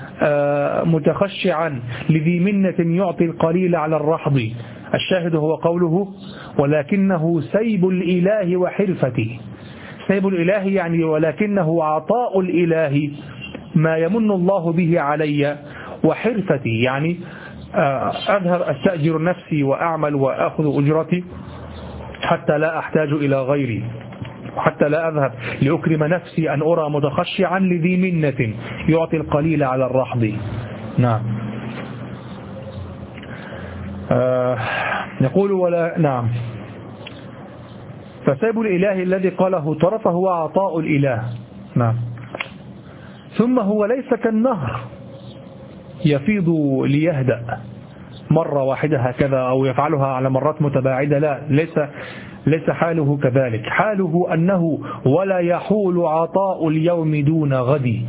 متخشعا لذي منة يعطي القليل على الرحض. الشاهد هو قوله: ولكنه سيب الإله وحرفتي. سيب الإله يعني ولكنه عطاء الإله، ما يمن الله به علي، وحرفتي يعني أذهب أستأجر نفسي وأعمل وأخذ أجرتي حتى لا أحتاج إلى غيري، حتى لا أذهب لأكرم نفسي أن أرى متخشعا لذي منة يعطي القليل على الرحض. نعم. يقول نعم. فسيب الإله الذي قاله طرف هو عطاء الإله. نعم. ثم هو ليس كالنهر يفيض ليهدأ مرة واحدة هكذا أو يفعلها على مرات متباعدة، لا، ليس حاله كذلك. حاله أنه ولا يحول عطاء اليوم دون غد.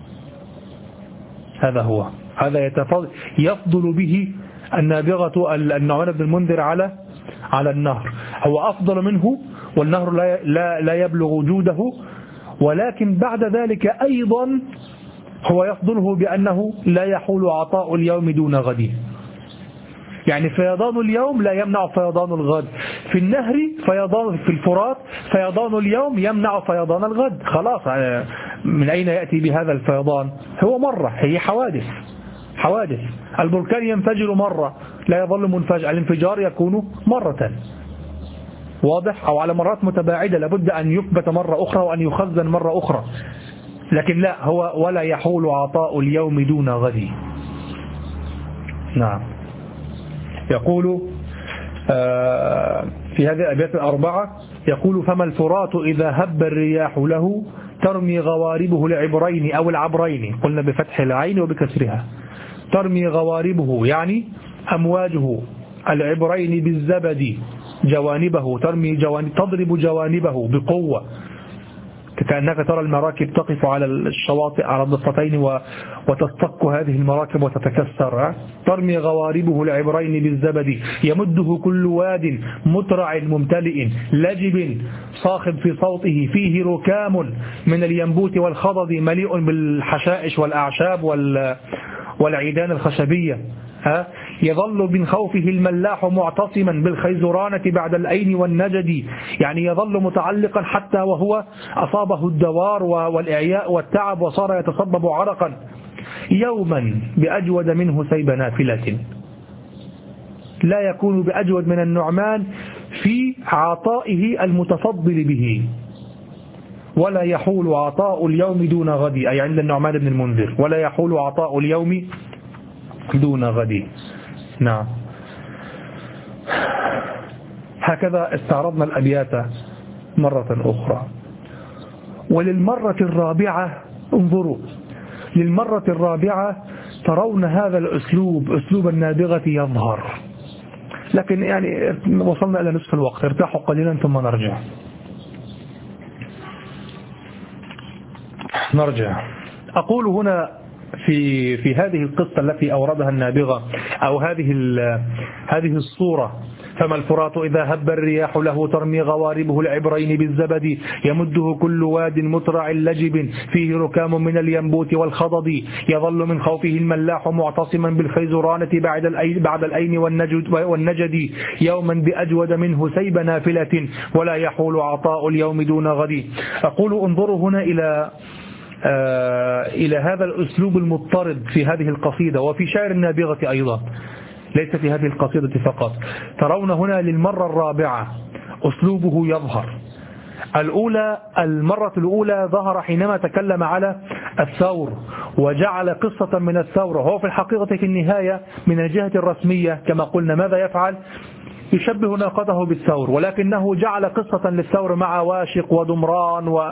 هذا يفضل به النابغة النعمان بن المنذر على النهر. هو أفضل منه، والنهر لا يبلغ جوده، ولكن بعد ذلك أيضا هو يفضله بأنه لا يحول عطاء اليوم دون غد. يعني فيضان اليوم لا يمنع فيضان الغد. في النهر في الفرات فيضان اليوم يمنع فيضان الغد. خلاص، من أين يأتي بهذا الفيضان؟ هو مرة، هي حوادث. البركان ينفجر مرة، لا يظل منفجر. الانفجار يكون مرة، واضح، أو على مرات متباعدة، لابد أن يكبت مرة أخرى وأن يخزن مرة أخرى. لكن لا، هو ولا يحول عطاء اليوم دون غد. نعم. يقول في هذه الأبيات الأربعة، يقول: فما الفرات إذا هب الرياح له ترمي غواربه العبرين أو العبرين، قلنا بفتح العين وبكسرها. ترمي غواربه يعني أمواجه العبرين بالزبد جوانبه، تضرب جوانبه بقوة، كأنك ترى المراكب تقف على الشواطئ على الضفتين وتصطك هذه المراكب وتتكسر. ترمي غواربه العبرين بالزبد يمده كل واد مترع ممتلئ لجب صاخب في صوته فيه ركام من الينبوت والخضد مليء بالحشائش والأعشاب والعيدان الخشبية. يظل من خوفه الملاح معتصما بالخيزرانة بعد الأين والنجد، يعني يظل متعلقا حتى وهو أصابه الدوار والإعياء والتعب وصار يتصبب عرقا. يوما بأجود منه سيب نافلة، لا يكون بأجود من النعمان في عطائه المتفضل به، ولا يحول عطاء اليوم دون غد، أي عند النعمان بن المنذر ولا يحول عطاء اليوم دون غد. نعم. هكذا استعرضنا الأبيات مرة أخرى. وللمرة الرابعة انظروا، للمرة الرابعة ترون هذا الأسلوب، أسلوب النابغة يظهر. لكن يعني وصلنا إلى نصف الوقت، ارتاحوا قليلا ثم نرجع. أقول هنا في هذه القصة التي أوردها النابغة أو هذه الصورة: فما الفرات إذا هب الرياح له ترمي غواربه العبرين بالزبد يمده كل واد مترع لجب فيه ركام من الينبوت والخضد يظل من خوفه الملاح معتصما بالخيزرانة بعد الأين والنجد يوما بأجود منه سيب نافلة ولا يحول عطاء اليوم دون غد. أقول انظروا هنا إلى هذا الأسلوب المضطرد في هذه القصيدة وفي شعر النابغة أيضا، ليس في هذه القصيدة فقط. ترون هنا للمرة الرابعة أسلوبه يظهر. المرة الأولى ظهر حينما تكلم على الثور وجعل قصة من الثور، وهو في الحقيقة في النهاية من الجهة الرسمية كما قلنا ماذا يفعل؟ يشبه ناقته بالثور، ولكنه جعل قصة للثور مع واشق ودمران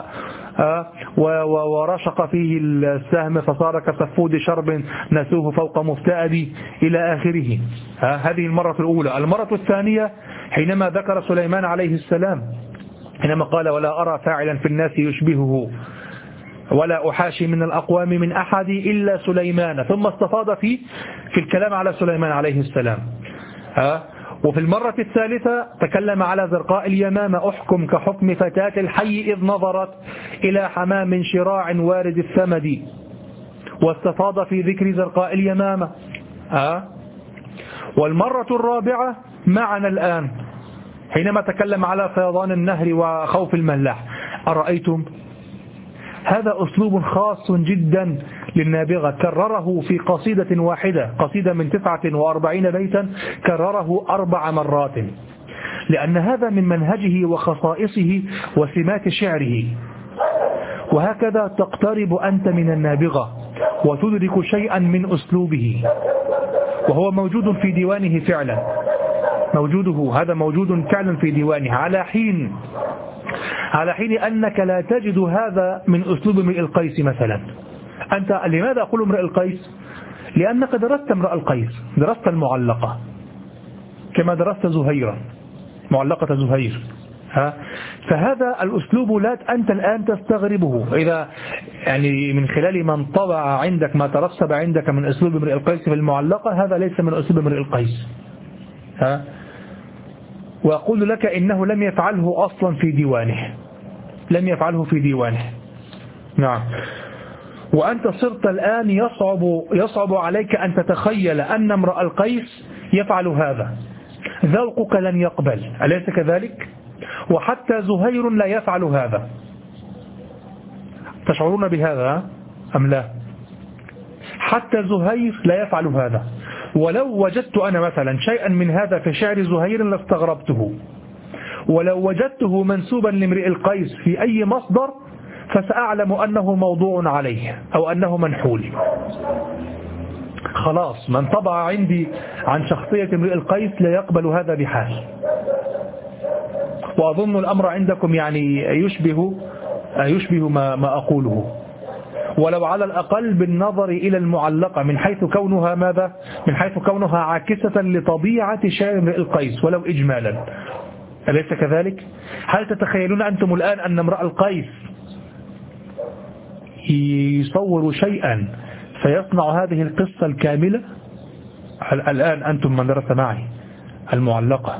ورشق فيه السهم فصار كسفود شرب نسوه فوق مفتأد إلى آخره. هذه المرة الأولى. المرة الثانية حينما ذكر سليمان عليه السلام حينما قال: ولا أرى فاعلا في الناس يشبهه ولا أحاشي من الأقوام من أحد إلا سليمان، ثم استفاض في الكلام على سليمان عليه السلام. وفي المرة الثالثة تكلم على زرقاء اليمامة: أحكم كحكم فتاة الحي إذ نظرت إلى حمام شراع وارد الثمد، واستفاض في ذكر زرقاء اليمامة. والمرة الرابعة معنا الآن حينما تكلم على فيضان النهر وخوف الملاح. أرأيتم؟ هذا أسلوب خاص جدا للنابغة، كرره في قصيدة واحدة، قصيدة من 49 بيتا كرره 4 مرات، لأن هذا من منهجه وخصائصه وسمات شعره. وهكذا تقترب أنت من النابغة وتدرك شيئا من أسلوبه، وهو موجود في ديوانه فعلا، هذا موجود فعلا في ديوانه على حين أنك لا تجد هذا من أسلوب امرئ القيس مثلا. أنت لماذا أقول امرئ القيس؟ لأنك درست امرئ القيس، درست المعلقة كما درست زهيرا، معلقة زهير. فهذا الأسلوب لا أنت الآن تستغربه، إذا يعني من خلال ما انطبع عندك ما ترسب عندك من أسلوب امرئ القيس في المعلقة، هذا ليس من أسلوب امرئ القيس. وأقول لك إنه لم يفعله أصلا في ديوانه، لم يفعله في ديوانه. نعم. وأنت صرت الآن يصعب عليك أن تتخيل أن امرأ القيس يفعل هذا، ذوقك لن يقبل، أليس كذلك؟ وحتى زهير لا يفعل هذا. تشعرون بهذا أم لا؟ حتى زهير لا يفعل هذا. ولو وجدت أنا مثلا شيئا من هذا في شعر زهير لاستغربته، ولو وجدته منسوبا لامرئ القيس في أي مصدر فسأعلم أنه موضوع عليه أو أنه منحول. خلاص من طبع عندي عن شخصية امرئ القيس لا يقبل هذا بحال. وأظن الأمر عندكم يعني يشبه ما أقوله، ولو على الأقل بالنظر إلى المعلقة من حيث كونها ماذا؟ من حيث كونها عاكسة لطبيعة شعر امرئ القيس ولو إجمالا. أليس كذلك؟ هل تتخيلون أنتم الآن أن امرأ القيس يصور شيئا فيصنع هذه القصة الكاملة؟ الآن أنتم من درس معي المعلقة،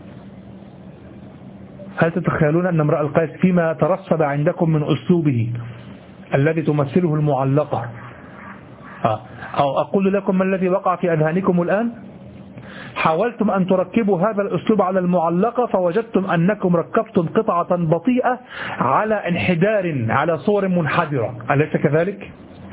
هل تتخيلون أن امرأ القيس فيما ترسب عندكم من أسلوبه الذي تمثله المعلقة، أو أقول لكم ما الذي وقع في أذهانكم الآن؟ حاولتم أن تركبوا هذا الأسلوب على المعلقة فوجدتم أنكم ركبتم قطعة بطيئة على انحدار، على صور منحدرة. أليس كذلك؟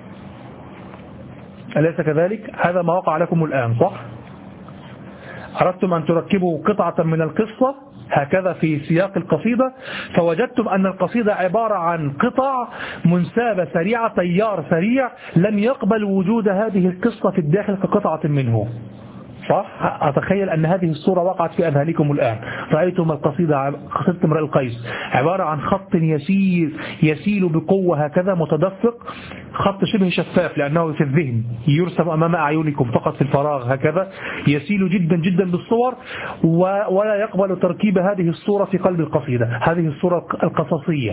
أليس كذلك؟ هذا ما وقع لكم الآن، صح؟ أردتم أن تركبوا قطعة من القصة هكذا في سياق القصيدة، فوجدتم أن القصيدة عبارة عن قطع منسابة سريعة، تيار سريع لم يقبل وجود هذه القصة في الداخل كقطعة منه، صح؟ أتخيل أن هذه الصورة وقعت في أذهانكم الآن. رأيتم القصيدة، قصيدة امرئ القيس عبارة عن خط يسيل بقوة هكذا متدفق، خط شبه شفاف لأنه في الذهن يرسم أمام أعينكم فقط في الفراغ هكذا، يسيل جدا جدا بالصور ولا يقبل تركيب هذه الصورة في قلب القصيدة، هذه الصورة القصصية.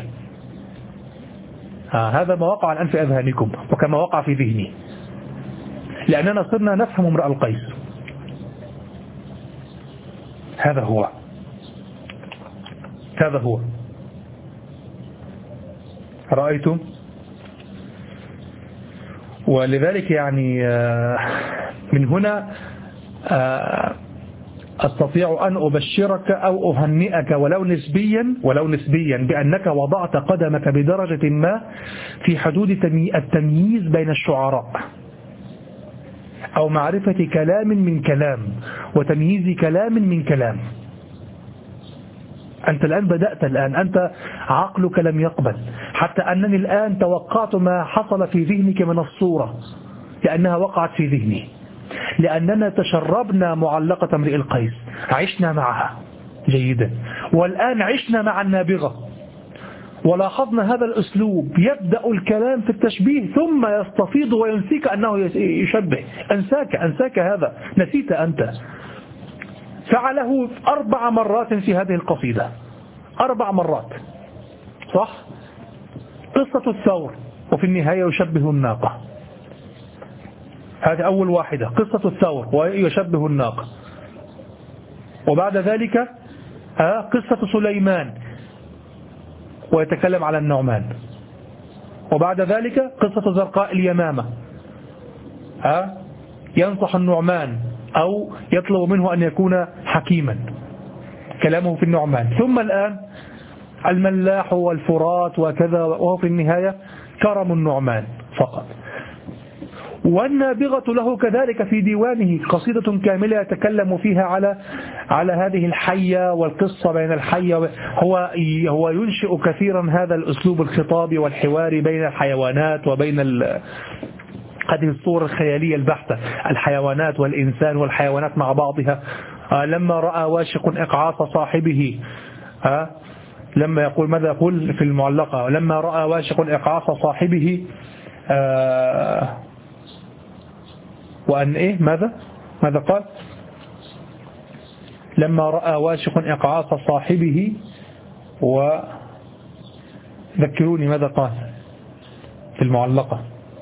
هذا ما وقع الآن في أذهانكم وكما وقع في ذهني، لأننا صرنا نفهم امرئ القيس. هذا هو رأيتم؟ ولذلك يعني من هنا أستطيع أن أبشرك أو أهنئك ولو نسبيا بأنك وضعت قدمك بدرجة ما في حدود التمييز بين الشعراء، أو معرفة كلام من كلام وتمييز كلام من كلام. أنت الآن بدأت، الآن أنت عقلك لم يقبل، حتى أنني الآن توقعت ما حصل في ذهنك من الصورة لأنها وقعت في ذهني، لأننا تشربنا معلقة امرئ القيس، عشنا معها جيدا، والآن عشنا مع النابغة ولاحظنا هذا الأسلوب، يبدأ الكلام في التشبيه ثم يستفيض وينسيك أنه يشبه، أنساك هذا، نسيت أنت. فعله 4 مرات في هذه القصيدة، 4 مرات، صح؟ قصة الثور وفي النهاية يشبه الناقة، هذه أول واحدة، قصة الثور ويشبه الناقة. وبعد ذلك قصة سليمان ويتكلم على النعمان. وبعد ذلك قصة زرقاء اليمامة، ينصح النعمان أو يطلب منه أن يكون حكيما، كلامه في النعمان. ثم الآن الملاح والفرات وكذا، وهو في النهاية كرم النعمان فقط. والنابغة له كذلك في ديوانه قصيدة كاملة يتكلم فيها على هذه الحية والقصة بين الحية. هو ينشئ كثيرا هذا الأسلوب الخطابي والحواري بين الحيوانات وبين هذه الصور الخيالية البحتة، الحيوانات والإنسان والحيوانات مع بعضها. لما رأى واشق إقعاص صاحبه، لما يقول ماذا يقول في المعلقة؟ لما رأى واشق إقعاص صاحبه وأن إيه ماذا قال؟ لما رأى واشق إقعاص صاحبه وذكروني ماذا قال في المعلقة؟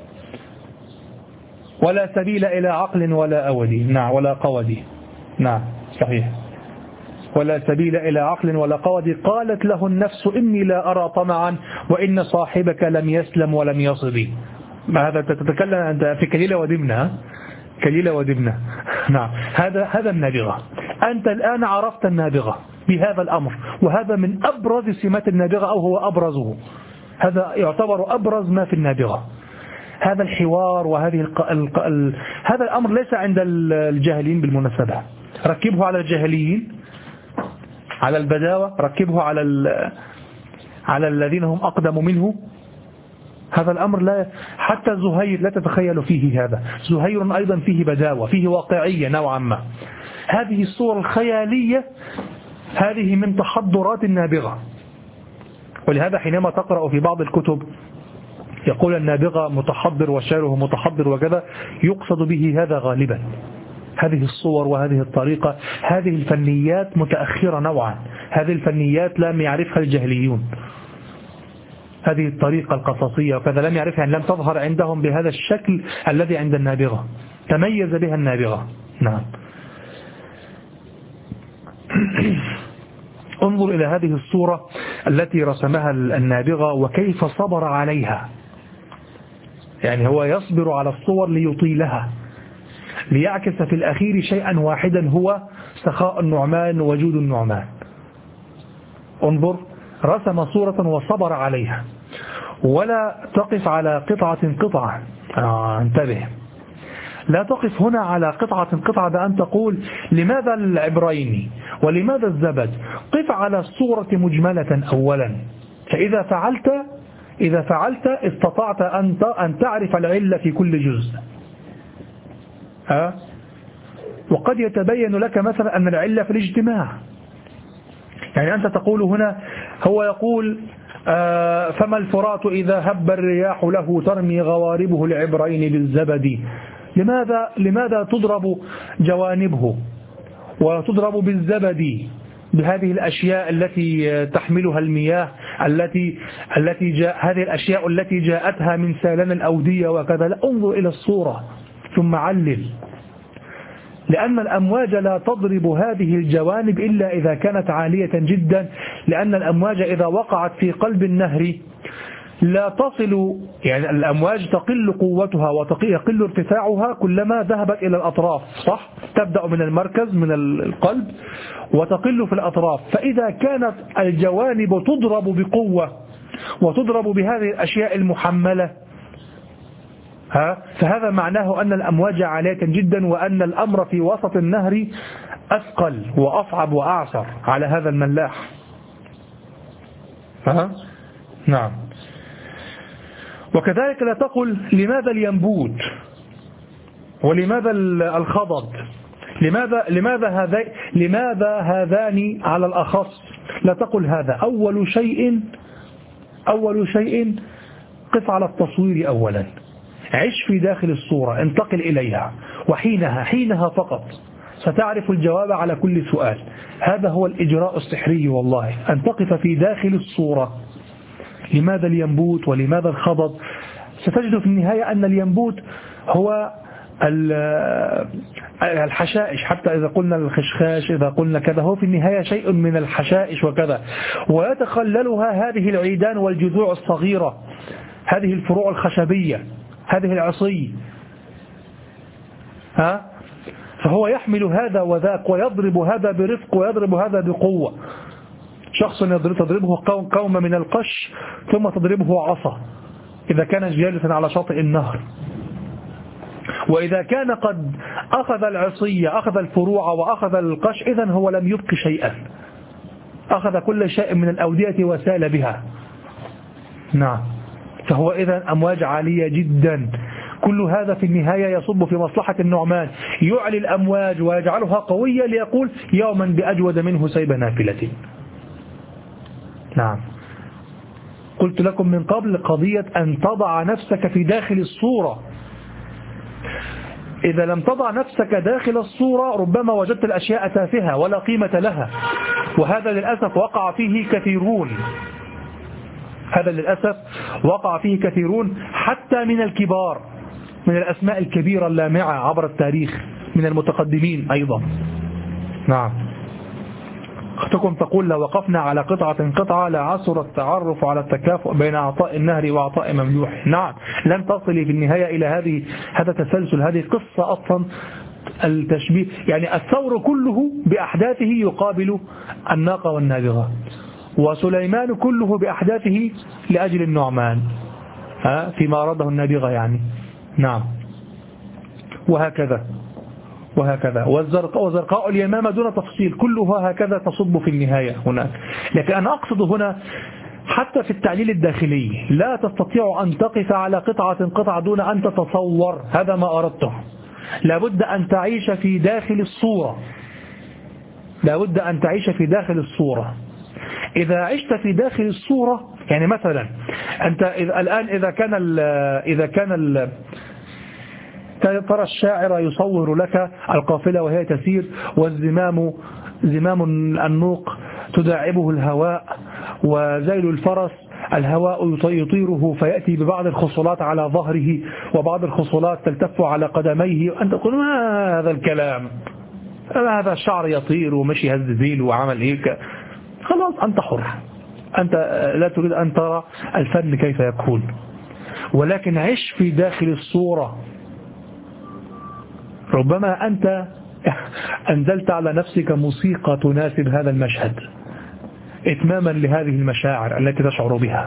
ولا سبيل إلى عقل ولا أودي، نعم، ولا قودي، نعم صحيح، ولا سبيل إلى عقل ولا قودي. قالت له النفس إني لا أرى طمعا وإن صاحبك لم يسلم ولم يصبي. ما هذا تتكلم أنت في كليلة ودبنة نعم. هذا النابغة. أنت الآن عرفت النابغة بهذا الأمر، وهذا من أبرز سمات النابغة، أو هو أبرزه، هذا يعتبر أبرز ما في النابغة، هذا الحوار وهذه هذا الأمر ليس عند الجاهلين بالمناسبة. ركبه على الجاهليين، على البداوة، ركبه على الذين هم أقدم منه. هذا الأمر لا، حتى زهير لا تتخيل فيه هذا. زهير أيضا فيه بداوة، فيه واقعية نوعا ما. هذه الصور الخيالية هذه من تحضرات النابغة. ولهذا حينما تقرأ في بعض الكتب يقول النابغة متحضر وشعره متحضر وكذا، يقصد به هذا غالبا. هذه الصور وهذه الطريقة، هذه الفنيات متأخرة نوعا، هذه الفنيات لم يعرفها الجاهليون، هذه الطريقة القصصية وكذا لم يعرفها، لم تظهر عندهم بهذا الشكل الذي عند النابغة، تميز بها النابغة. نعم. انظر إلى هذه الصورة التي رسمها النابغة وكيف صبر عليها. يعني هو يصبر على الصور ليطيلها، ليعكس في الأخير شيئا واحدا هو سخاء النعمان وجود النعمان. انظر، رسم صورة وصبر عليها، ولا تقف على قطعة. انتبه، لا تقف هنا على قطعة بأن تقول لماذا العبرين ولماذا الزبد. قف على الصورة مجملة أولا، فإذا فعلت استطعت أن تعرف العلة في كل جزء. وقد يتبين لك مثلا أن العلة في الاجتماع. يعني أنت تقول هنا، هو يقول فما الفرات إذا هب الرياح له ترمي غواربه العبرين بالزبد. لماذا تضرب جوانبه وتضرب بالزبد، بهذه الأشياء التي تحملها المياه هذه الأشياء التي جاءتها من سالان الأودية وكذا. لا، انظر إلى الصورة ثم علل، لأن الأمواج لا تضرب هذه الجوانب إلا إذا كانت عالية جدا، لأن الأمواج إذا وقعت في قلب النهر لا تصل، يعني الأمواج تقل قوتها ويقل ارتفاعها كلما ذهبت إلى الأطراف، صح؟ تبدأ من المركز من القلب وتقل في الأطراف. فإذا كانت الجوانب تضرب بقوة وتضرب بهذه الأشياء المحملة، فهذا معناه أن الأمواج عالية جدا، وأن الأمر في وسط النهر أثقل وأصعب وأعسر على هذا الملاح. نعم. وكذلك لا تقل لماذا الينبوت ولماذا الخضد، لماذا هذان على الأخص. لا تقل هذا. أول شيء قف على التصوير أولا، عش في داخل الصورة، انتقل إليها، وحينها فقط ستعرف الجواب على كل سؤال. هذا هو الإجراء السحري والله، أن تقف في داخل الصورة. لماذا الينبوت ولماذا الخضد؟ ستجد في النهاية أن الينبوت هو الحشائش، حتى إذا قلنا الخشخاش إذا قلنا كذا، هو في النهاية شيء من الحشائش وكذا، ويتخللها هذه العيدان والجذوع الصغيرة، هذه الفروع الخشبية، هذه العصي. فهو يحمل هذا وذاك، ويضرب هذا برفق ويضرب هذا بقوة. شخص تضربه قوم من القش ثم تضربه عصا إذا كان جالسا على شاطئ النهر، وإذا كان قد أخذ العصية، أخذ الفروع وأخذ القش، إذن هو لم يبق شيئا، أخذ كل شيء من الأودية وسال بها. نعم. فهو إذن أمواج عالية جدا. كل هذا في النهاية يصب في مصلحة النعمان، يعلي الأمواج ويجعلها قوية ليقول يوما بأجود منه سيب نافلة. نعم. قلت لكم من قبل قضية أن تضع نفسك في داخل الصورة. إذا لم تضع نفسك داخل الصورة ربما وجدت الأشياء تافهة ولا قيمة لها، وهذا للأسف وقع فيه كثيرون، حتى من الكبار، من الأسماء الكبيرة اللامعة عبر التاريخ، من المتقدمين أيضا. نعم. أختكم تقول لو وقفنا على قطعة لعسر التعرف على التكافؤ بين عطاء النهر وعطاء مملوح. نعم، لن تصلي في النهاية إلى هذا التسلسل، هذه قصة أصلا التشبيه. يعني الثور كله بأحداثه يقابل الناقة والنابغة، وسليمان كله بأحداثه لأجل النعمان فيما أراده النابغة يعني. نعم. وهكذا وزرقاء اليمامة دون تفصيل، كلها هكذا تصب في النهاية هناك. لكن أنا أقصد هنا حتى في التعليل الداخلي لا تستطيع أن تقف على قطعة دون أن تتصور، هذا ما أردته. لابد أن تعيش في داخل الصورة. إذا عشت في داخل الصورة، يعني مثلا أنت الآن إذا كان ترى الشاعر يصور لك القافلة وهي تسير، والزمام النوق تداعبه الهواء، وذيل الفرس الهواء يطيره فيأتي ببعض الخصلات على ظهره وبعض الخصلات تلتف على قدميه، أنت تقول ما هذا الكلام، هذا الشعر يطير ومشي هز ذيل وعمل هيك، خلاص أنت حر، أنت لا تريد أن ترى الفن كيف يكون، ولكن عش في داخل الصورة. ربما أنت أنزلت على نفسك موسيقى تناسب هذا المشهد إتماما لهذه المشاعر التي تشعر بها،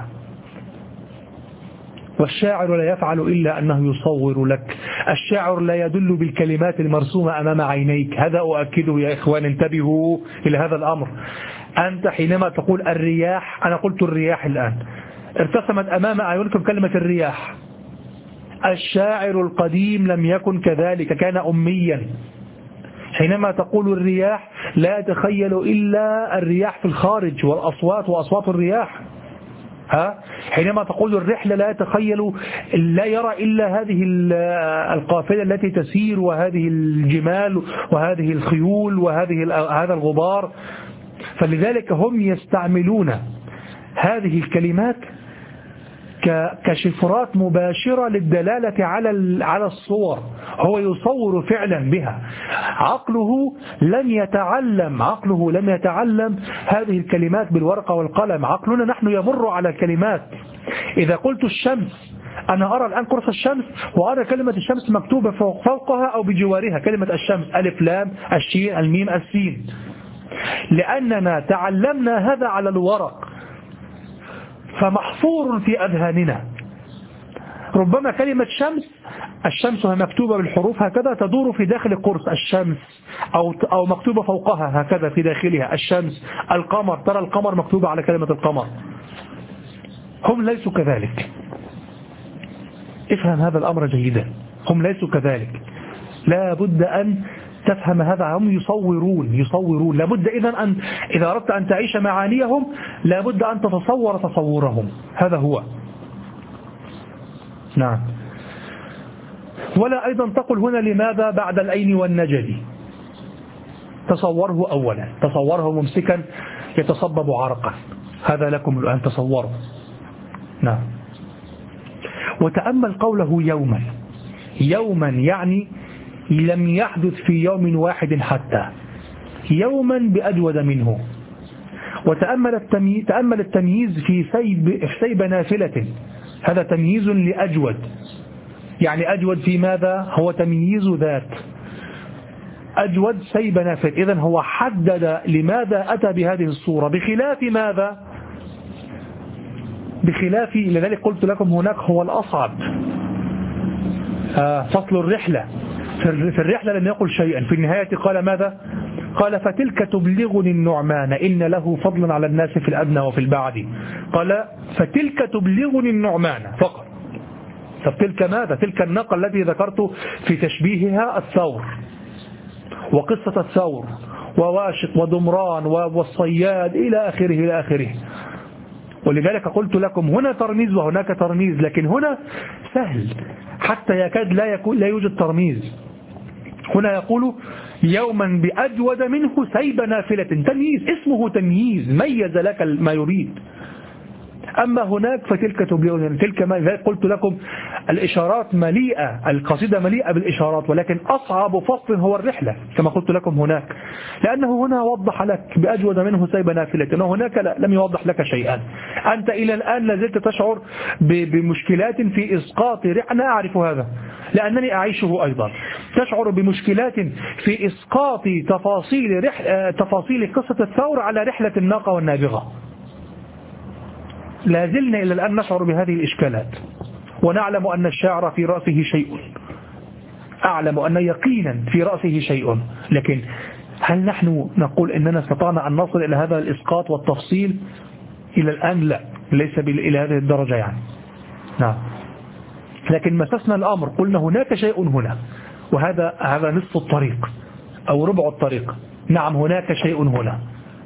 والشاعر لا يفعل إلا أنه يصور لك. الشاعر لا يدل بالكلمات المرسومة أمام عينيك، هذا أؤكده يا إخوان، انتبهوا إلى هذا الأمر. أنت حينما تقول الرياح، أنا قلت الرياح الآن، ارتسمت أمام أعينكم كلمة الرياح. الشاعر القديم لم يكن كذلك، كان أميا. حينما تقول الرياح لا يتخيل إلا الرياح في الخارج والأصوات وأصوات الرياح. حينما تقول الرحلة لا يتخيل، لا يرى إلا هذه القافلة التي تسير وهذه الجمال وهذه الخيول هذا الغبار. فلذلك هم يستعملون هذه الكلمات كشفرات مباشرة للدلالة على الصور، هو يصور فعلا بها. عقله لم يتعلم هذه الكلمات بالورقة والقلم. عقلنا نحن يمر على الكلمات. إذا قلت الشمس، أنا أرى الآن قرص الشمس وأرى كلمة الشمس مكتوبة فوقها أو بجوارها كلمة الشمس، ألف لام الشين الميم السين، لأننا تعلمنا هذا على الورق فمحفور في أذهاننا. ربما كلمة الشمس وهي مكتوبة بالحروف هكذا تدور في داخل القرص، الشمس، أو مكتوبة فوقها هكذا في داخلها الشمس. القمر، ترى القمر مكتوبة على كلمة القمر. هم ليسوا كذلك، افهم هذا الأمر جيدا، هم ليسوا كذلك. لا بد أن تفهم هذا، هم يصورون. لابد إذا أردت أن تعيش معانيهم لابد أن تتصور تصورهم، هذا هو. نعم. ولا أيضا تقل هنا لماذا بعد الأين والنجد، تصوره أولا، تصوره ممسكا يتصبب عرقا، هذا لكم الآن تصوروا. نعم. وتأمل قوله يوما يعني لم يحدث في يوم واحد حتى، يوما بأجود منه. تأمل التمييز في سيب نافلة، هذا تمييز لأجود، يعني أجود في ماذا؟ هو تمييز ذات، أجود سيب نافلة. إذن هو حدد لماذا أتى بهذه الصورة، بخلاف ماذا؟ بخلاف، لذلك قلت لكم هناك هو الأصعب فصل الرحلة. في الرحلة لم يقل شيئا، في النهاية قال ماذا؟ قال فتلك تبلغني النعمان إن له فضلا على الناس في الأدنى وفي البعد. قال فتلك تبلغني النعمان فقط. طب تلك ماذا؟ تلك الناقة التي ذكرت في تشبيهها الثور وقصة الثور وواشق ودمران والصياد إلى آخره. ولذلك قلت لكم هنا ترميز وهناك ترميز، لكن هنا سهل حتى يكاد لا يوجد ترميز. هنا يقول يوما بأجود منه سيب نافلة، تمييز، اسمه تمييز، ميز لك ما يريد. أما هناك فتلك تبلغني، تلك ما قلت لكم الإشارات مليئة، القصيدة مليئة بالإشارات، ولكن أصعب فصل هو الرحلة كما قلت لكم هناك، لأنه هنا وضح لك بأجود منه سيب نافلة، وهناك لم يوضح لك شيئا. أنت إلى الآن لازلت تشعر بمشكلات في إسقاط أنا أعرف هذا لأنني أعيشه أيضا. تشعر بمشكلات في إسقاط تفاصيل قصة الثور على رحلة الناقة والنابغة. لازلنا إلى الآن نشعر بهذه الإشكالات، ونعلم أن الشاعر في رأسه شيء، أعلم أن يقينا في رأسه شيء، لكن هل نحن نقول إننا استطعنا أن نصل إلى هذا الإسقاط والتفصيل؟ إلى الآن لا، ليس إلى هذه الدرجة يعني. نعم. لكن مسسنا الأمر، قلنا هناك شيء هنا، وهذا نصف الطريق أو ربع الطريق. نعم هناك شيء هنا،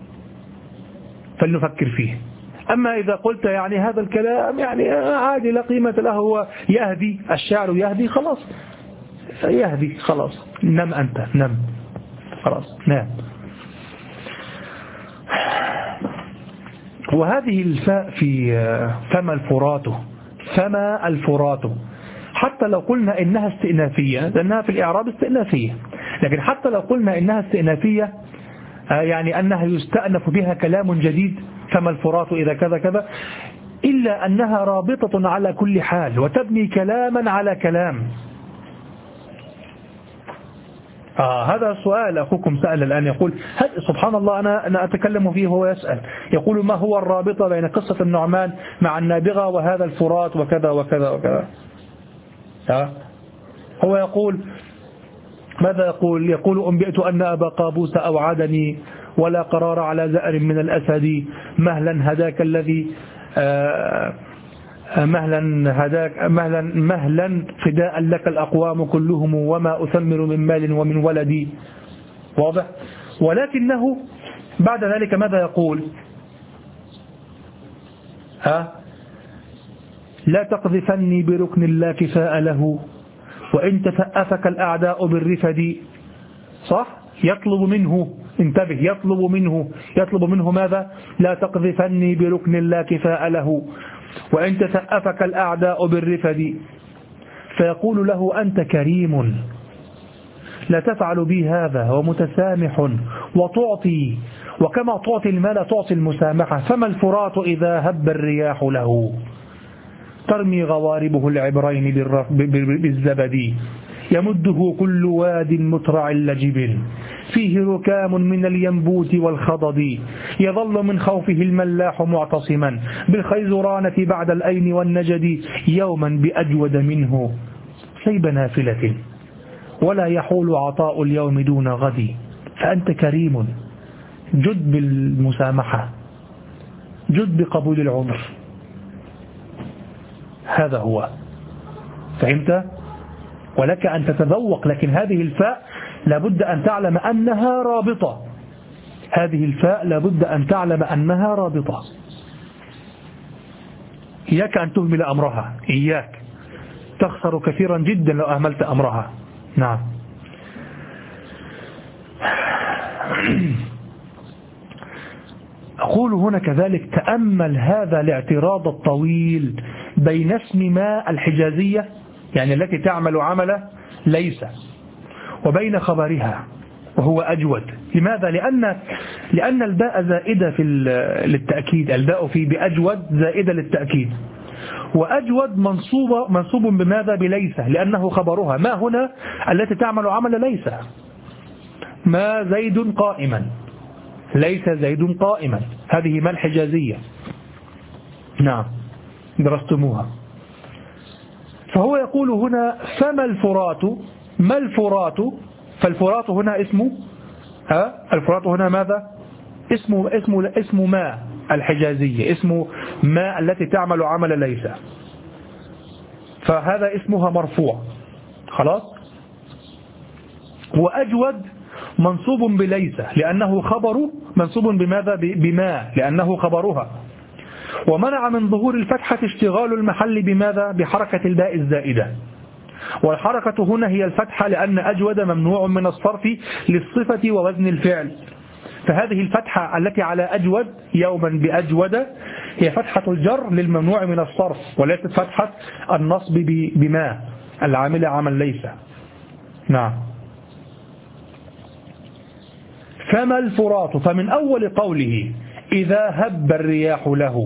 فلنفكر فيه. أما إذا قلت يعني هذا الكلام يعني عادي لا قيمة له، هو يهدي، الشاعر يهدي، خلاص يهدي، خلاص نم أنت، نم خلاص، نام. وهذه الفاء في فما الفرات، فما الفرات، حتى لو قلنا إنها استئنافية، لأنها في الإعراب استئنافية، لكن حتى لو قلنا إنها استئنافية يعني أنها يستأنف بها كلام جديد، فما الفرات إذا كذا كذا، إلا أنها رابطة على كل حال وتبني كلاما على كلام. هذا السؤال أخوكم سأل الآن، يقول سبحان الله، أنا أتكلم فيه وهو يسأل، يقول ما هو الرابطة بين قصة النعمان مع النابغة وهذا الفرات وكذا وكذا وكذا. هو يقول ماذا يقول؟ يقول أنبئت أن أبا قابوس أوعدني ولا قرار على زأر من الأسد، مهلا هداك الذي مهلا فداء لك الأقوام كلهم وما أثمر من مال ومن ولدي. واضح؟ ولكنه بعد ذلك ماذا يقول؟ لا تقذفني بركن لا كفاء له وإن تفأفك الأعداء بالرفد. صح؟ يطلب منه، انتبه، يطلب منه ماذا؟ لا تقذفني بركن لا كفاء له وإن تفأفك الأعداء بالرفد. فيقول له أنت كريم لا تفعل بي هذا ومتسامح وتعطي، وكما تعطي المال تعطي المسامحة، فما الفرات إذا هب الرياح له ترمي غواربه العبرين بالزبد، يمده كل واد مترع لجب فيه ركام من الينبوت والخضد، يظل من خوفه الملاح معتصما بالخيزرانة بعد الأين والنجد، يوما بأجود منه سيب نافلة ولا يحول عطاء اليوم دون غد، فأنت كريم جد بالمسامحة، جد بقبول العذر. هذا هو، فهمت؟ ولك أن تتذوق، لكن هذه الفاء لابد أن تعلم أنها رابطة، هذه الفاء لابد أن تعلم أنها رابطة. إياك أن تهمل أمرها، إياك، تخسر كثيرا جدا لو أهملت أمرها. نعم. أقول هنا كذلك تأمل هذا الاعتراض الطويل بين اسم ما الحجازية، يعني التي تعمل عمل ليس، وبين خبرها وهو أجود. لماذا؟ لأن الباء زائدة في للتأكيد، الباء في بأجود زائدة للتأكيد، وأجود منصوب بماذا؟ بليس، لأنه خبرها. ما هنا التي تعمل عمل ليس، ما زيد قائما، ليس زيد قائما، هذه ما الحجازية. نعم درستموها. فهو يقول هنا فما الفرات، ما الفرات، فالفرات هنا اسمه الفرات هنا ماذا؟ اسم ما الحجازية، اسم ما التي تعمل عمل ليس، فهذا اسمها مرفوع خلاص. وأجود منصوب بليس لأنه خبر، منصوب بماذا؟ بما، لأنه خبرها. ومنع من ظهور الفتحة اشتغال المحل بماذا؟ بحركة الباء الزائدة، والحركة هنا هي الفتحة، لأن أجود ممنوع من الصرف للصفة ووزن الفعل، فهذه الفتحة التي على أجود يوما بأجود هي فتحة الجر للممنوع من الصرف، وليست فتحة النصب بما العامل عمل ليس. نعم. فما الفرات، فمن أول قوله إذا هب الرياح له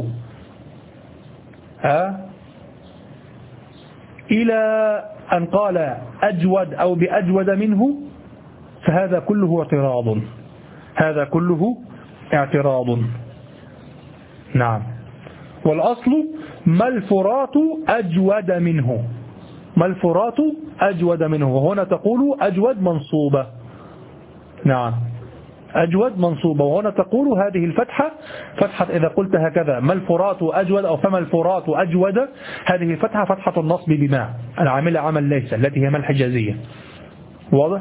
إلى أن قال أجود أو بأجود منه، فهذا كله اعتراض، هذا كله اعتراض. نعم. والأصل ما الفرات أجود منه، ما الفرات أجود منه، وهنا تقول أجود منصوبة. نعم أجود منصوبة، وهنا تقول هذه الفتحة فتحة، إذا قلت هكذا ما الفرات أجود أو فما الفرات أجود، هذه الفتحة فتحة النصب بما العامل عمل ليس التي هي ما الحجازية. واضح؟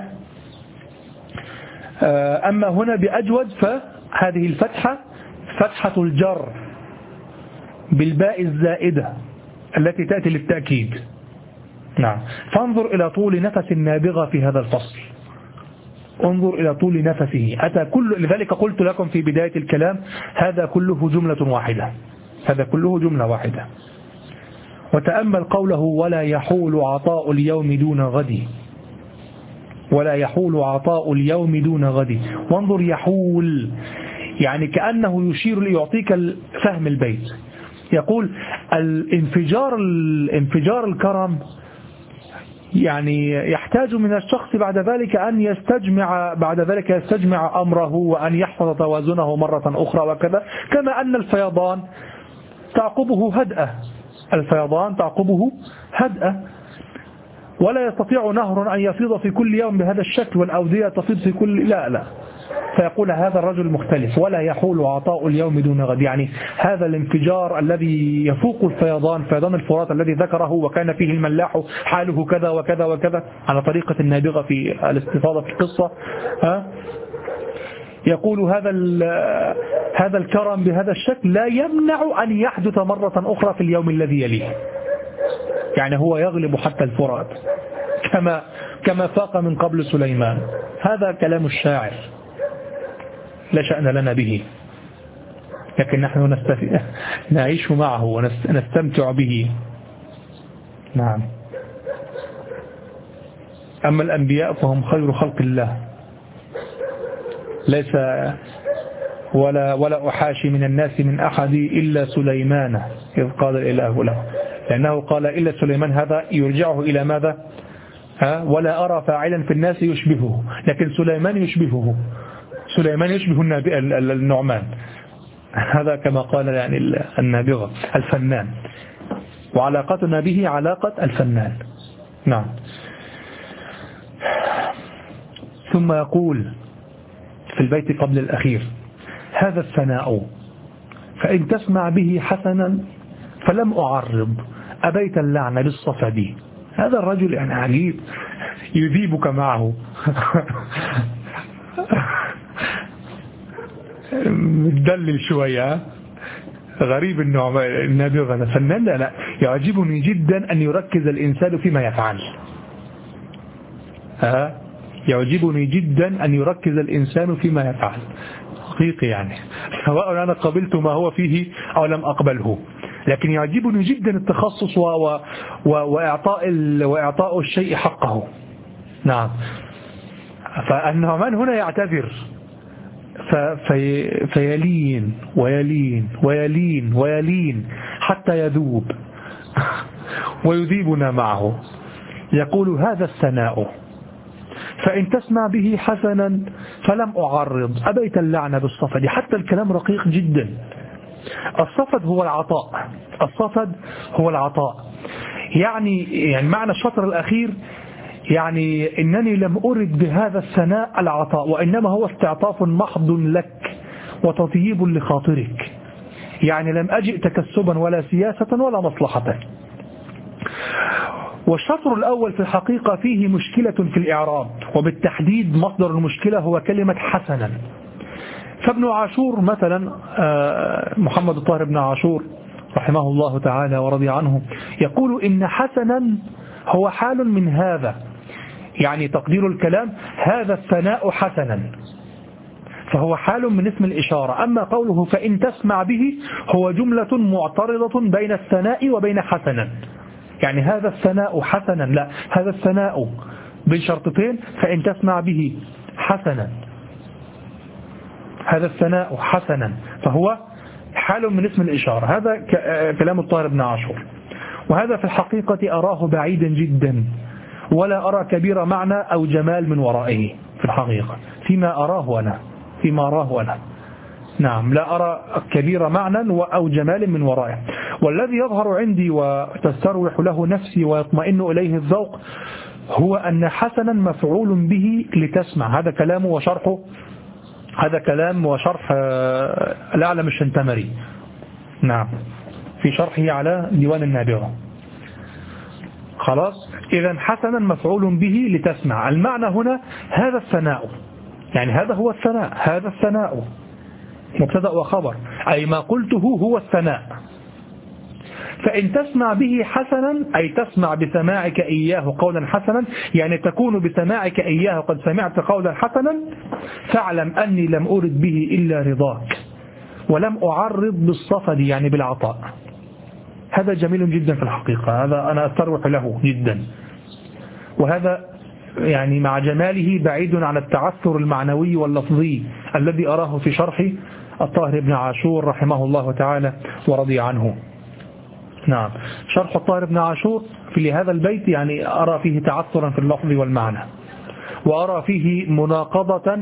أما هنا بأجود فهذه الفتحة فتحة الجر بالباء الزائدة التي تأتي للتأكيد. نعم. فانظر إلى طول نفس النابغة في هذا الفصل، انظر إلى طول نفسه. أتى لذلك قلت لكم في بداية الكلام هذا كله جملة واحدة، هذا كله جملة واحدة. وتأمل قوله ولا يحول عطاء اليوم دون غد، ولا يحول عطاء اليوم دون غد. وانظر يحول، يعني كأنه يشير ليعطيك فهم البيت. يقول الانفجار الكرم يعني يحتاج من الشخص بعد ذلك أن يستجمع أمره وأن يحفظ توازنه مرة أخرى وكذا. كما أن الفيضان تعقبه هدأة، الفيضان تعقبه هدأة، ولا يستطيع نهر أن يفيض في كل يوم بهذا الشكل والأودية تفيض في كل، لا. فيقول هذا الرجل مختلف. ولا يحول عطاء اليوم دون غد، يعني هذا الانفجار الذي يفوق الفيضان، فيضان الفرات الذي ذكره وكان فيه الملاح حاله كذا وكذا وكذا على طريقة النابغة في الاستفاضة في القصة. يقول هذا الكرم بهذا الشكل لا يمنع أن يحدث مرة أخرى في اليوم الذي يليه، يعني هو يغلب حتى الفرات كما فاق من قبل سليمان. هذا كلام الشاعر لا شأن لنا به، لكن نحن نعيش معه ونستمتع به. نعم. أما الأنبياء فهم خير خلق الله، ليس ولا أحاشي من الناس من أحد إلا سليمان إذ قال الإله له، لأنه قال إلا سليمان، هذا يرجعه إلى ماذا؟ ولا أرى فاعلا في الناس يشبهه، لكن سليمان يشبهه، سليمان يشبه النعمان، هذا كما قال يعني النابغة الفنان، وعلاقتنا به علاقة الفنان. نعم. ثم يقول في البيت قبل الأخير هذا الثناء فإن تسمع به حسنا فلم أعرض أبيت اللعنة بالصفد. هذا الرجل يعني عجيب، يذيبك معه متدلل شوية، غريب النابغة فنان. لا يعجبني جدا أن يركز الإنسان فيما يفعل، يعجبني جدا أن يركز الإنسان فيما يفعل حقيقي، يعني سواء أنا قبلت ما هو فيه أو لم أقبله، لكن يعجبني جدا التخصص وإعطاء الشيء حقه. نعم. فالنعمان هنا يعتذر فيلين ويلين ويلين ويلين حتى يذوب ويذيبنا معه. يقول هذا الثناء فإن تسمع به حسنا فلم أعرض أبيت اللعنة بالصفد. حتى الكلام رقيق جدا. الصفد هو العطاء، الصفد هو العطاء، يعني معنى الشطر الأخير يعني إنني لم أرد بهذا الثناء العطاء، وإنما هو استعطاف محض لك وتطييب لخاطرك، يعني لم أجئ تكسبا ولا سياسة ولا مصلحة. والشطر الأول في الحقيقة فيه مشكلة في الإعراب، وبالتحديد مصدر المشكلة هو كلمة حسنا. فابن عاشور مثلا، محمد الطاهر بن عاشور رحمه الله تعالى ورضي عنه، يقول إن حسنا هو حال من هذا، يعني تقدير الكلام هذا الثناء حسنا، فهو حال من اسم الإشارة. أما قوله فإن تسمع به هو جملة معترضة بين الثناء وبين حسنا، يعني هذا الثناء حسنا، لا هذا الثناء بين شرطتين، فإن تسمع به حسنا، هذا الثناء حسنا، فهو حال من اسم الإشارة. هذا كلام الطاهر بن عاشور، وهذا في الحقيقة أراه بعيدا جدا، ولا أرى كبير معنى أو جمال من ورائه في الحقيقة فيما أراه أنا. نعم، لا أرى كبير معنى أو جمال من ورائه. والذي يظهر عندي وتستروح له نفسي ويطمئن إليه الذوق هو أن حسنا مفعول به لتسمع. هذا كلامه وشرحه، هذا كلام وشرح الأعلم الشنتمري، نعم، في شرحه على ديوان النابغة. خلاص، إذا حسنا مفعول به لتسمع. المعنى هنا هذا الثناء، يعني هذا هو الثناء، هذا الثناء مبتدأ وخبر، أي ما قلته هو الثناء. فإن تسمع به حسنا أي تسمع بسماعك إياه قولا حسنا، يعني تكون بسماعك إياه قد سمعت قولا حسنا، فاعلم أني لم أرد به إلا رضاك ولم أعرض بالصفد يعني بالعطاء. هذا جميل جدا في الحقيقة، هذا أنا أستروح له جدا، وهذا يعني مع جماله بعيد عن التعثر المعنوي واللفظي الذي أراه في شرح الطاهر بن عاشور رحمه الله تعالى ورضي عنه. نعم، شرح الطاهر بن عاشور في هذا البيت يعني أرى فيه تعثرا في اللفظ والمعنى، وأرى فيه مناقضة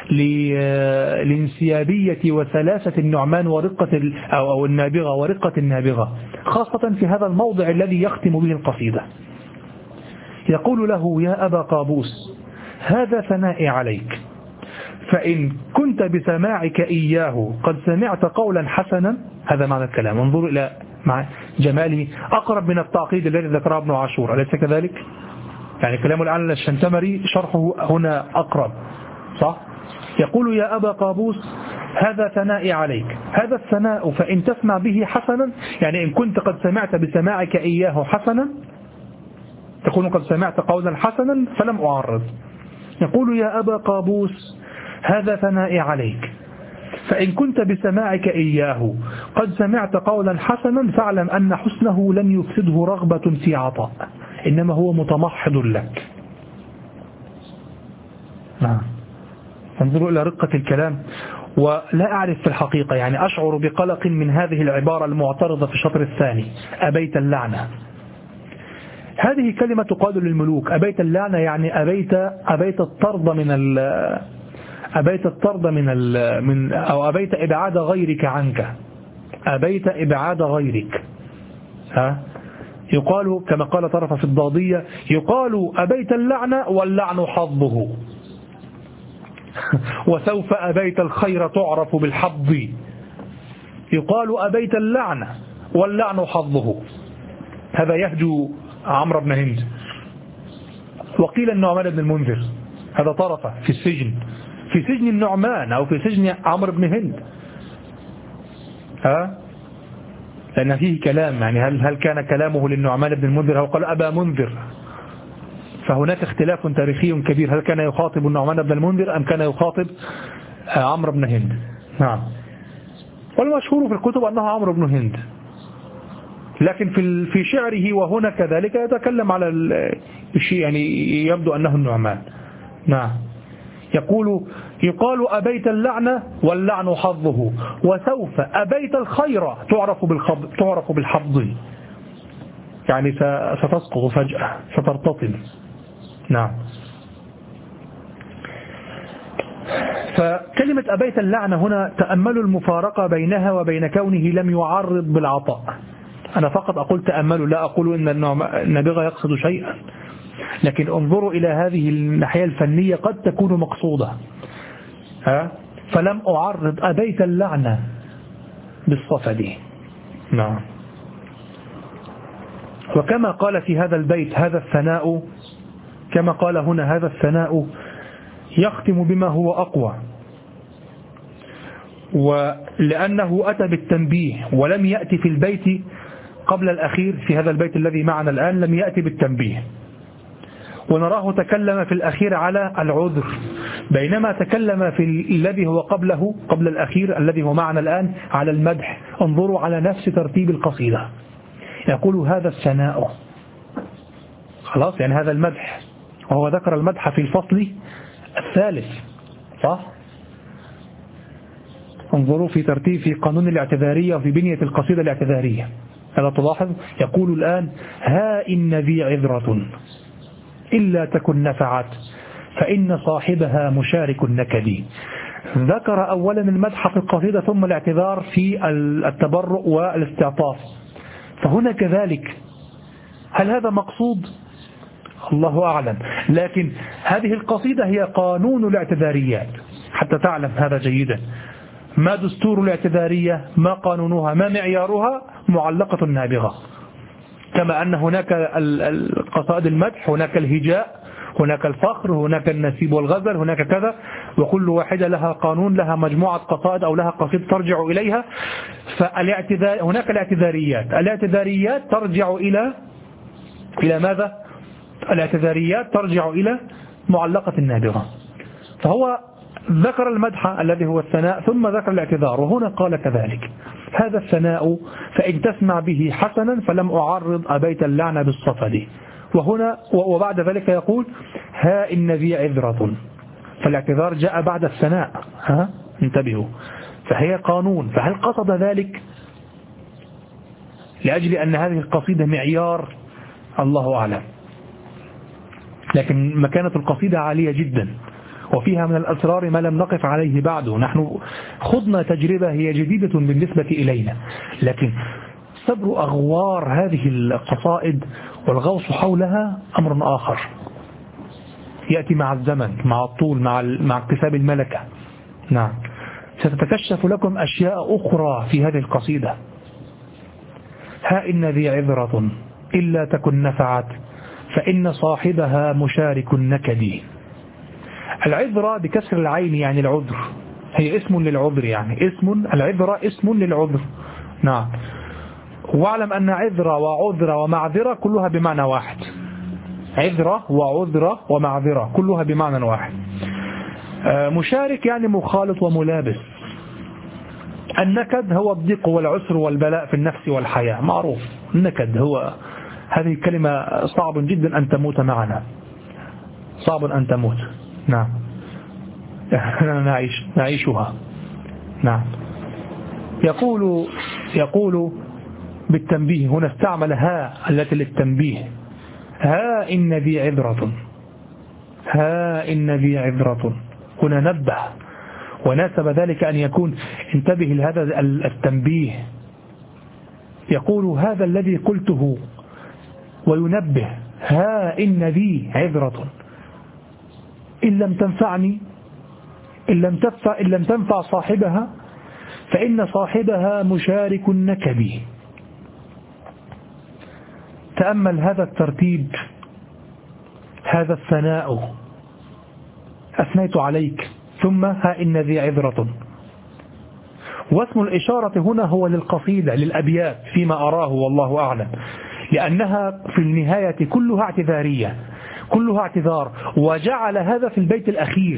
لانسيابية وسلاسة النعمان ورقة أو النابغة ورقة النابغة، خاصة في هذا الموضع الذي يختم به القصيدة. يقول له: يا أبا قابوس هذا ثنائي عليك، فإن كنت بسماعك إياه قد سمعت قولا حسنا. هذا معنى الكلام، انظروا إلى مع جماله، أقرب من التعقيد الذي ذكره ابن عاشور، أليس كذلك؟ يعني كلام الآن الشنتمري شرحه هنا أقرب، صح؟ يقول: يا أبا قابوس هذا ثنائي عليك، هذا الثناء فإن تسمع به حسنا، يعني إن كنت قد سمعت بسماعك إياه حسنا تكون قد سمعت قولا حسنا فلم أعرض. يقول: يا أبا قابوس هذا ثنائي عليك، فإن كنت بسماعك إياه قد سمعت قولا حسنا فاعلم أن حسنه لم يفسده رغبة في عطاء، إنما هو متمحض لك. نعم، انظروا إلى رقة الكلام. ولا أعرف في الحقيقة، يعني أشعر بقلق من هذه العبارة المعترضة في الشطر الثاني: أبيت اللعنة. هذه كلمة تقال للملوك، أبيت اللعنة يعني أبيت الطرد من أو أبيت إبعاد غيرك عنك، أبيت إبعاد غيرك. يقال كما قال طرف في الضادية: يقال أبيت اللعنة واللعن حظه، وسوف أبيت الخير تعرف بالحظ. يقال أبيت اللعنة واللعن حظه. هذا يهجو عمرو بن هند. وقيل النعمان بن المنذر، هذا طرفه في السجن، في سجن النعمان أو في سجن عمرو بن هند. لأن فيه كلام، يعني هل كان كلامه للنعمان بن المنذر أو قال أبا منذر؟ فهناك اختلاف تاريخي كبير، هل كان يخاطب النعمان بن المنذر أم كان يخاطب عمرو بن هند؟ نعم، والمشهور في الكتب أنه عمرو بن هند، لكن في شعره وهنا كذلك يتكلم على الشيء، يعني يبدو أنه النعمان. نعم، يقال أبيت اللعنة واللعن حظه، وسوف أبيت الخير تعرف بالحظ، يعني ستسقط فجأة، سترتطم. نعم، فكلمة أبيت اللعنة هنا تأملوا المفارقة بينها وبين كونه لم يعرض بالعطاء. أنا فقط أقول تأملوا، لا أقول إن النابغة يقصد شيئا، لكن انظروا إلى هذه الناحية الفنية قد تكون مقصودة. فلم أعرض أبيت اللعنة بالصفد. نعم، وكما قال في هذا البيت هذا الثناء، كما قال هنا هذا الثناء يختم بما هو أقوى، ولأنه أتى بالتنبيه ولم يأتي في البيت قبل الأخير، في هذا البيت الذي معنا الآن لم يأتي بالتنبيه، ونراه تكلم في الأخير على العذر، بينما تكلم في الذي هو قبله قبل الأخير الذي هو معنا الآن على المدح. انظروا على نفس ترتيب القصيدة، يقول هذا الثناء، خلاص، يعني هذا المدح، وهو ذكر المدح في الفصل الثالث، صح؟ انظروا في ترتيب في قانون الاعتذارية وفي بنية القصيدة الاعتذارية، هذا تلاحظ. يقول الآن: ها إن ذي عذرة إلا تكن نفعت فإن صاحبها مشارك النكد. ذكر أولا المدح في القصيدة ثم الاعتذار في التبرؤ والاستعطاف، فهنا كذلك. هل هذا مقصود؟ الله أعلم، لكن هذه القصيدة هي قانون الاعتذاريات، حتى تعلم هذا جيدا. ما دستور الاعتذارية، ما قانونها، ما معيارها؟ معلقة نابغة. كما أن هناك القصائد المدح، هناك الهجاء، هناك الفخر، هناك النسيب والغزل، هناك كذا، وكل واحدة لها قانون، لها مجموعة قصائد أو لها قصيدة ترجع إليها. هناك الاعتذاريات ترجع إلى ماذا؟ الاعتذاريات ترجع إلى معلقة النابغة. فهو ذكر المدح الذي هو الثناء ثم ذكر الاعتذار، وهنا قال كذلك: هذا الثناء فإن تسمع به حسنا فلم أعرض أبيت اللعن بالصفد. وهنا وبعد ذلك يقول: ها إن ذي عذرة، فالاعتذار جاء بعد الثناء. انتبهوا، فهي قانون. فهل قصد ذلك لأجل أن هذه القصيدة معيار؟ الله أعلم، لكن مكانة القصيدة عالية جدا، وفيها من الأسرار ما لم نقف عليه بعد. نحن خضنا تجربة هي جديدة بالنسبة إلينا، لكن صبر أغوار هذه القصائد والغوص حولها أمر آخر يأتي مع الزمن، مع الطول، مع اكتساب الملكة. نعم، ستتكشف لكم أشياء أخرى في هذه القصيدة. ها إن ذي عذرة إلا تكن نفعت فإن صاحبها مشارك النكد. العذرة بكسر العين يعني العذر، هي اسم للعذر، يعني العذرة اسم للعذر. نعم، واعلم أن عذرة وعذرة ومعذرة كلها بمعنى واحد. عذرة وعذرة ومعذرة كلها بمعنى واحد. مشارك يعني مخالط وملابس. النكد هو الضيق والعسر والبلاء في النفس والحياة، معروف. النكد هو هذه الكلمة صعب جدا أن تموت معنا، صعب أن تموت. نعم، نعيشها. نعم. يقول بالتنبيه، هنا استعمل ها التي للتنبيه. ها إن ذي عذرة، ها إن ذي عذرة، هنا نبه، وناسب ذلك أن يكون انتبه لهذا التنبيه. يقول هذا الذي قلته وينبه: ها إن ذي عذرة إن لم تنفعني، إن لم تنفع صاحبها فإن صاحبها مشارك النكد. تأمل هذا الترتيب، هذا الثناء: أثنيت عليك، ثم ها إن ذي عذرة. واسم الإشارة هنا هو للقصيدة، للأبيات فيما أراه والله أعلم، لأنها في النهاية كلها اعتذارية، كلها اعتذار. وجعل هذا في البيت الأخير،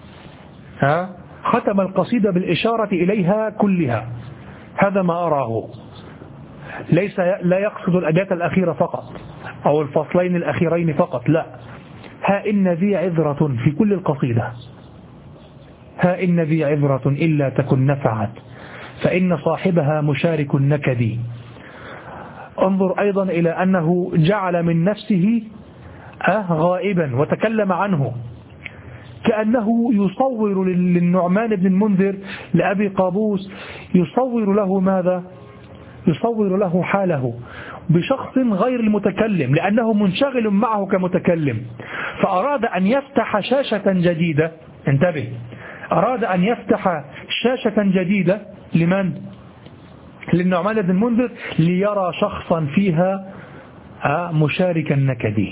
ختم القصيدة بالإشارة إليها كلها. هذا ما أراه، لا يقصد الأبيات الأخيرة فقط أو الفصلين الأخيرين فقط، لا، ها إن ذي عذرة في كل القصيدة. ها إن ذي عذرة إلا تكن نفعت فإن صاحبها مشارك النكد. انظر أيضا إلى أنه جعل من نفسه غائبا وتكلم عنه، كأنه يصور للنعمان بن المنذر لأبي قابوس، يصور له ماذا؟ يصور له حاله بشخص غير المتكلم، لأنه منشغل معه كمتكلم، فأراد أن يفتح شاشة جديدة. انتبه، أراد أن يفتح شاشة جديدة لمن؟ للنعمان بن المنذر، ليرى شخصا فيها مشارك النكد.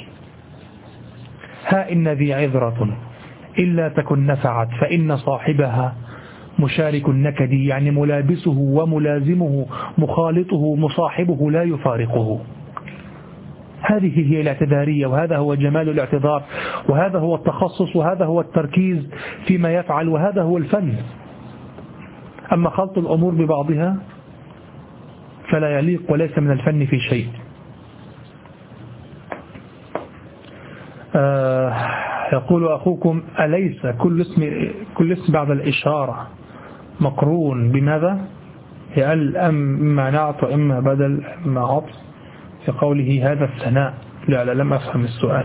ها إن ذي عذرة إلا تكن نفعت فإن صاحبها مشارك النكد، يعني ملابسه وملازمه، مخالطه، مصاحبه، لا يفارقه. هذه هي الاعتذارية، وهذا هو جمال الاعتذار، وهذا هو التخصص، وهذا هو التركيز فيما يفعل، وهذا هو الفن. أما خلط الأمور ببعضها فلا يليق وليس من الفن في شيء. يقول أخوكم: أليس كل اسم بعد الإشارة مقرون بماذا؟ هل إما نعت وإما بدل إما عطف في قوله هذا الثناء؟ لا لم أفهم السؤال.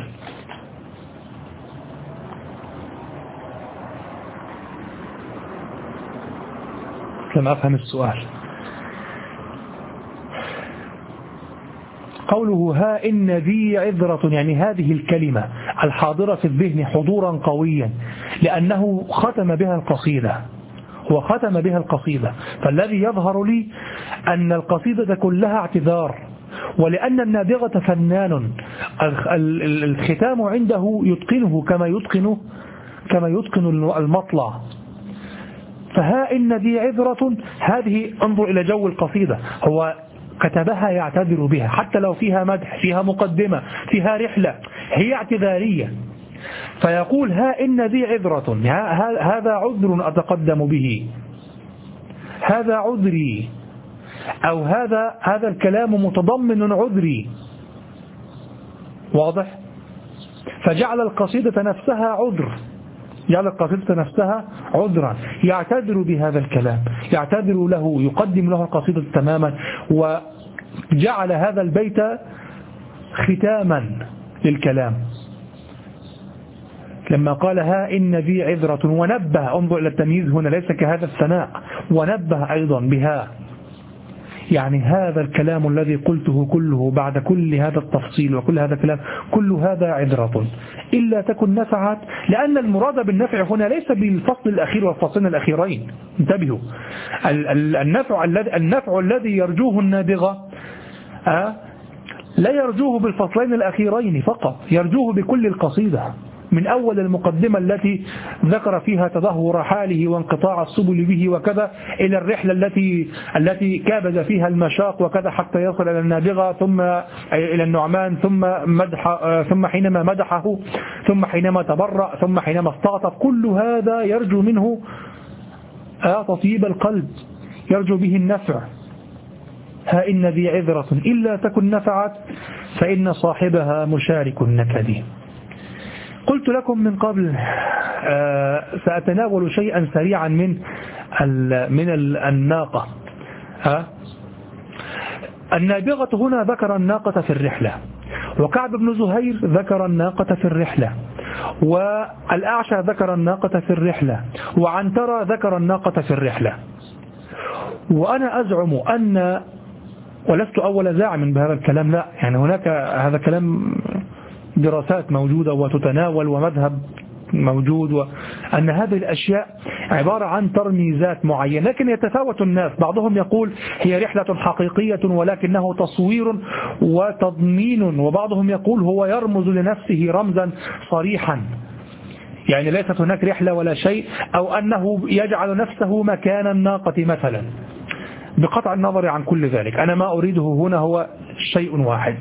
لم أفهم السؤال. قوله ها إن ذي عذرة يعني هذه الكلمة الحاضرة في الذهن حضورا قويا، لأنه ختم بها القصيدة، هو ختم بها القصيدة. فالذي يظهر لي أن القصيدة كلها اعتذار، ولأن النابغة فنان الختام عنده يتقنه كما يتقن المطلع. فها إن ذي عذرة هذه، انظر إلى جو القصيدة، هو كتبها يعتذر بها حتى لو فيها مدح، فيها مقدمة، فيها رحلة، هي اعتذارية. فيقول ها إن ذي عذرة، هذا عذر أتقدم به، هذا عذري، أو هذا الكلام متضمن عذري. واضح؟ فجعل القصيدة نفسها عذر، جعل القصيدة نفسها عذرا، يعتذر بهذا الكلام، يعتذر له، يقدم له القصيدة تماما، وجعل هذا البيت ختاما للكلام لما قال ها إن ذي عذرة، ونبه، انظر إلى التمييز هنا، ليس كهذا الثناء، ونبه أيضا بها، يعني هذا الكلام الذي قلته كله بعد كل هذا التفصيل وكل هذا الكلام، كل هذا عذرة إلا تكن نفعت. لأن المراد بالنفع هنا ليس بالفصل الأخير والفصلين الأخيرين، انتبهوا، النفع الذي يرجوه النابغة لا يرجوه بالفصلين الأخيرين فقط، يرجوه بكل القصيدة، من أول المقدمة التي ذكر فيها تدهور حاله وانقطاع السبل به وكذا، إلى الرحلة التي كابد فيها المشاق وكذا حتى يصل إلى النابغة، ثم إلى النعمان، ثم حينما مدحه، ثم حينما تبرأ، ثم حينما استعطف. كل هذا يرجو منه تطيب القلب، يرجو به النفع. ها إن ذي عذرة إلا تكن نفعت فإن صاحبها مشارك النكد. قلت لكم من قبل سأتناول شيئا سريعا من الناقة. النابغة هنا ذكر الناقة في الرحلة، وكعب بن زهير ذكر الناقة في الرحلة، والأعشى ذكر الناقة في الرحلة، وعنترة ذكر الناقة في الرحلة. وأنا أزعم أن، ولست أول زاعم بهذا الكلام، لا، يعني هناك هذا كلام دراسات موجودة وتتناول ومذهب موجود، وأن هذه الأشياء عبارة عن ترميزات معينة، لكن يتفاوت الناس. بعضهم يقول هي رحلة حقيقية ولكنه تصوير وتضمين، وبعضهم يقول هو يرمز لنفسه رمزا صريحا، يعني ليست هناك رحلة ولا شيء، أو أنه يجعل نفسه مكان الناقة مثلا. بقطع النظر عن كل ذلك، أنا ما أريده هنا هو شيء واحد،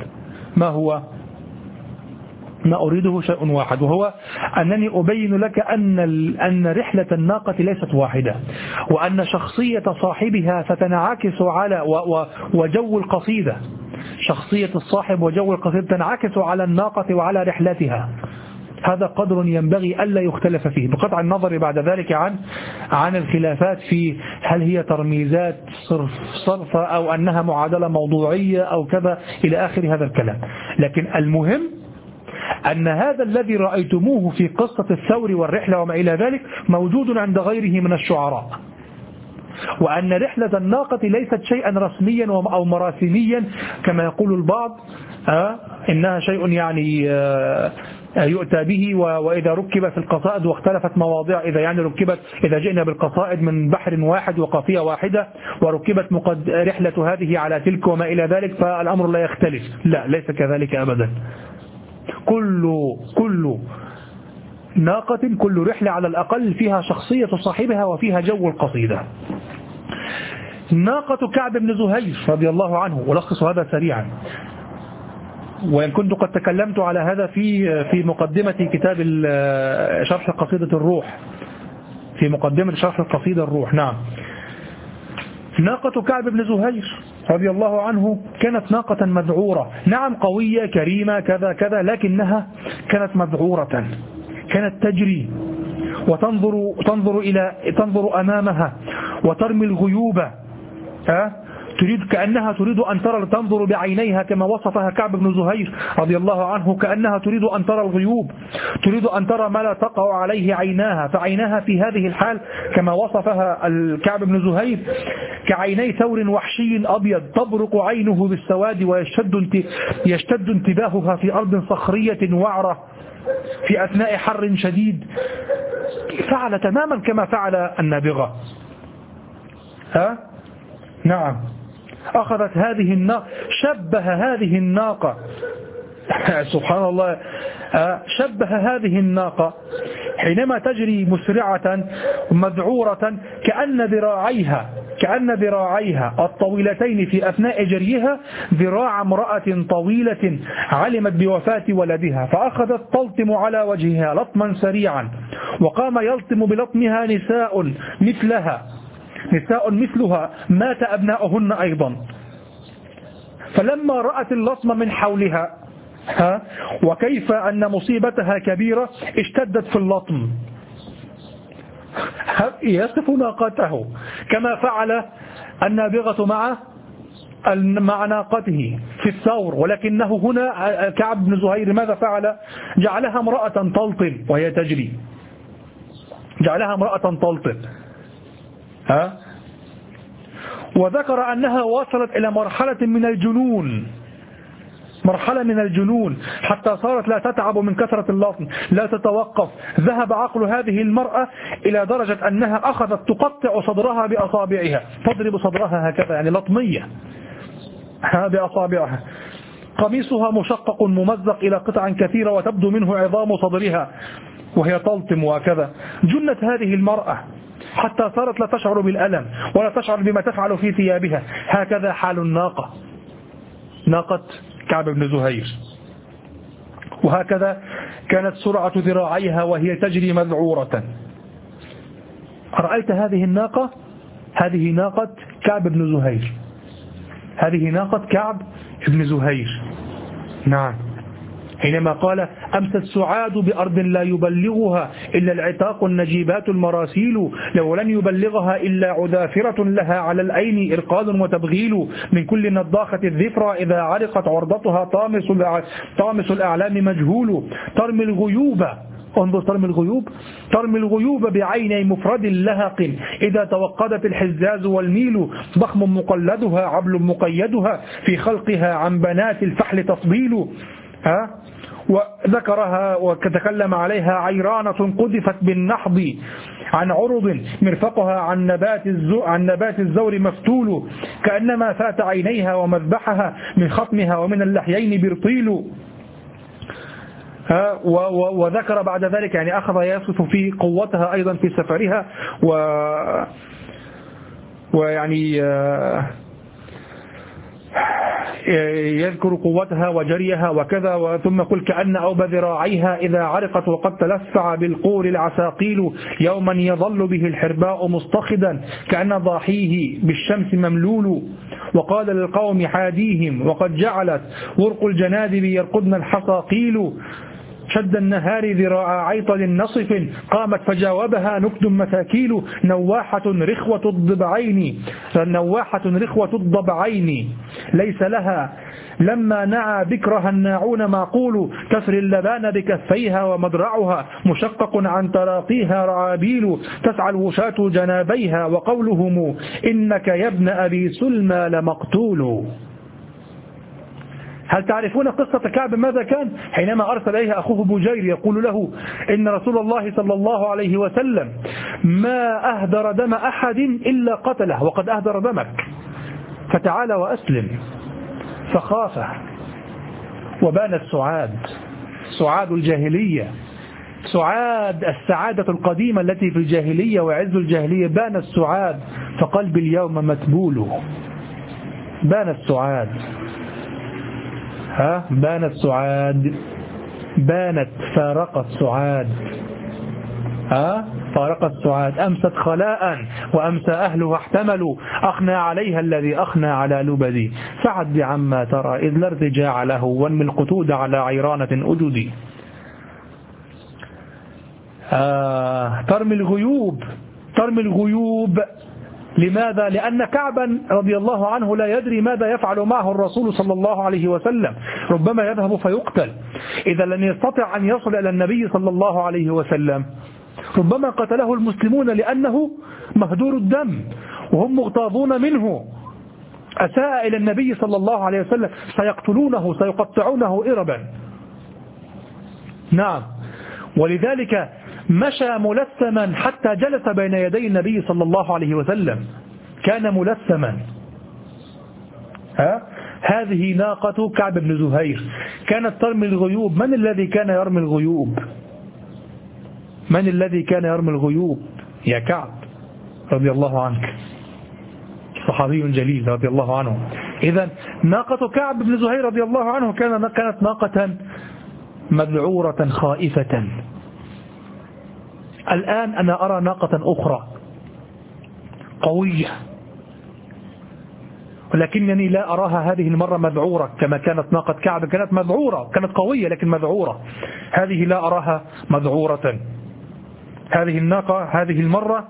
ما أريده شيء واحد، وهو أنني أبين لك أن رحلة الناقة ليست واحدة، وأن شخصية صاحبها ستنعكس على وجو القصيدة، شخصية الصاحب وجو القصيدة تنعكس على الناقة وعلى رحلتها. هذا قدر ينبغي ألا يختلف فيه، بقطع النظر بعد ذلك عن الخلافات في هل هي ترميزات صرفة أو أنها معادلة موضوعية أو كذا إلى آخر هذا الكلام. لكن المهم أن هذا الذي رأيتموه في قصة الثور والرحلة وما إلى ذلك موجود عند غيره من الشعراء، وأن رحلة الناقة ليست شيئا رسميا أو مراسميا كما يقول البعض، إنها شيء يعني يؤتى به، وإذا ركب في القصائد واختلفت مواضيع، إذا جئنا بالقصائد من بحر واحد وقافية واحدة وركبت رحلة هذه على تلك وما إلى ذلك فالأمر لا يختلف، لا، ليس كذلك أبدا. كل ناقة، كل رحلة على الأقل فيها شخصية صاحبها وفيها جو القصيدة. ناقة كعب بن زهير رضي الله عنه، ولخص هذا سريعا، وإن كنت قد تكلمت على هذا في مقدمة كتاب شرح قصيدة الروح، في مقدمة شرح القصيدة الروح. نعم، ناقة كعب بن زهير رضي الله عنه كانت ناقة مذعورة، نعم قوية كريمة كذا كذا، لكنها كانت مذعورة، كانت تجري تنظر أمامها وترمي الغيوب، كأنها تريد أن ترى، تنظر بعينيها كما وصفها كعب بن زهير رضي الله عنه، كأنها تريد أن ترى الغيوب، تريد أن ترى ما لا تقع عليه عيناها. فعيناها في هذه الحال كما وصفها كعب بن زهير كعيني ثور وحشي أبيض تبرق عينه بالسواد ويشتد انتباهها في أرض صخرية وعرة في أثناء حر شديد. فعل تماما كما فعل النابغة. نعم، أخذت هذه الناقة، شبه هذه الناقة سبحان الله، شبه هذه الناقة حينما تجري مسرعة مذعورة كأن ذراعيها الطويلتين في أثناء جريها ذراع امرأة طويلة علمت بوفاة ولدها، فأخذت تلطم على وجهها لطما سريعا، وقام يلطم بلطمها نساء مثلها مات أبناؤهن أيضا. فلما رأت اللطم من حولها وكيف أن مصيبتها كبيرة اشتدت في اللطم، يصف ناقته كما فعل النابغة مع ناقته في الثور، ولكنه هنا كعب بن زهير ماذا فعل؟ جعلها امرأة تلطم وهي تجري، جعلها امرأة تلطم. وذكر أنها وصلت إلى مرحلة من الجنون حتى صارت لا تتعب من كثرة اللطم، لا تتوقف. ذهب عقل هذه المرأة إلى درجة أنها أخذت تقطع صدرها بأصابعها، تضرب صدرها هكذا يعني لطمية بأصابعها. قميصها مشقق ممزق إلى قطع كثيرة وتبدو منه عظام صدرها وهي تلطم وكذا. جنت هذه المرأة حتى صارت لا تشعر بالألم ولا تشعر بما تفعل في ثيابها. هكذا حال الناقة، ناقة كعب بن زهير. وهكذا كانت سرعة ذراعيها وهي تجري مذعورة. أرأيت هذه الناقة؟ هذه ناقة كعب بن زهير، هذه ناقة كعب بن زهير. نعم، حينما قال أمس السعاد بأرض لا يبلغها إلا العتاق النجيبات المراسيل، لو لن يبلغها إلا عذافرة لها على العين إرقاد وتبغيل، من كل نضاخة الذفرة إذا عرقت عرضتها طامس الأعلام مجهول، ترمي الغيوب، انظر ترمي الغيوب بعيني مفرد لهق، إذا توقدت الحزاز والميل، ضخم مقلدها عبل مقيدها، في خلقها عن بنات الفحل تفضيل. وذكرها وتكلم عليها عيرانة قذفت بالنحض عن عرض، مرفقها عن نبات الزور مفتول، كأنما فات عينيها ومذبحها من خطمها ومن اللحيين برطيل. وذكر بعد ذلك يعني أخذ يصف في قوتها أيضا في سفرها ويعني يذكر قوتها وجريها وكذا. ثم قل كأن أوب ذراعيها إذا عرقت وقد تلفع بالقور العساقيل، يوما يظل به الحرباء مستخدا كأن ضاحيه بالشمس مملول، وقال للقوم حاديهم وقد جعلت ورق الجنادب يرقدن الحصاقيل، شد النهار ذراع عيطل نصف قامت فجاوبها نكد مساكيل، نواحة رخوة الضبعين ليس لها لما نعى بكرها الناعون معقول، تسري اللبان بكفيها ومدرعها مشقق عن تراقيها رعابيل، تسعى الوشاة جنابيها وقولهم إنك يا ابن أبي سلمى لمقتول. هل تعرفون قصة كعب ماذا كان؟ حينما أرسل إليه أخوه بجير يقول له إن رسول الله صلى الله عليه وسلم ما أهدر دم أحد إلا قتله وقد أهدر دمك، فتعال وأسلم. فخاف وبان سعاد الجاهلية، سعاد السعادة القديمة التي في الجاهلية وعز الجاهلية، بان السعاد، فقلبي اليوم متبول. بان السعاد، بانت سعاد، بانت فارقت سعاد، فارقت سعاد، أمست خلاء وأمسى أهلها احتملوا، أخنى عليها الذي أخنى على لبدي، فعد عما ترى إذ لا ارتجاع له، وانمي القتود على عيرانة أجدي. ترمي الغيوب. لماذا؟ لأن كعبا رضي الله عنه لا يدري ماذا يفعل معه الرسول صلى الله عليه وسلم، ربما يذهب فيقتل. إذا لم يستطع أن يصل إلى النبي صلى الله عليه وسلم ربما قتله المسلمون لأنه مهدور الدم وهم مغتاظون منه، أساء إلى النبي صلى الله عليه وسلم، سيقتلونه سيقطعونه إربا. نعم، ولذلك مشى ملثما حتى جلس بين يدي النبي صلى الله عليه وسلم، كان ملثما. هذه ناقة كعب بن زهير كانت ترمي الغيوب. من الذي كان يرمي الغيوب؟ من الذي كان يرمي الغيوب يا كعب رضي الله عنك؟ صحابي جليل رضي الله عنه. إذن ناقة كعب بن زهير رضي الله عنه كانت ناقة مذعورة خائفة. الآن أنا أرى ناقة أخرى قوية، ولكنني لا أراها هذه المرة مذعورة كما كانت ناقة كعب. كانت مذعورة، كانت قوية لكن مذعورة. هذه لا أراها مذعورة. هذه الناقة هذه المرة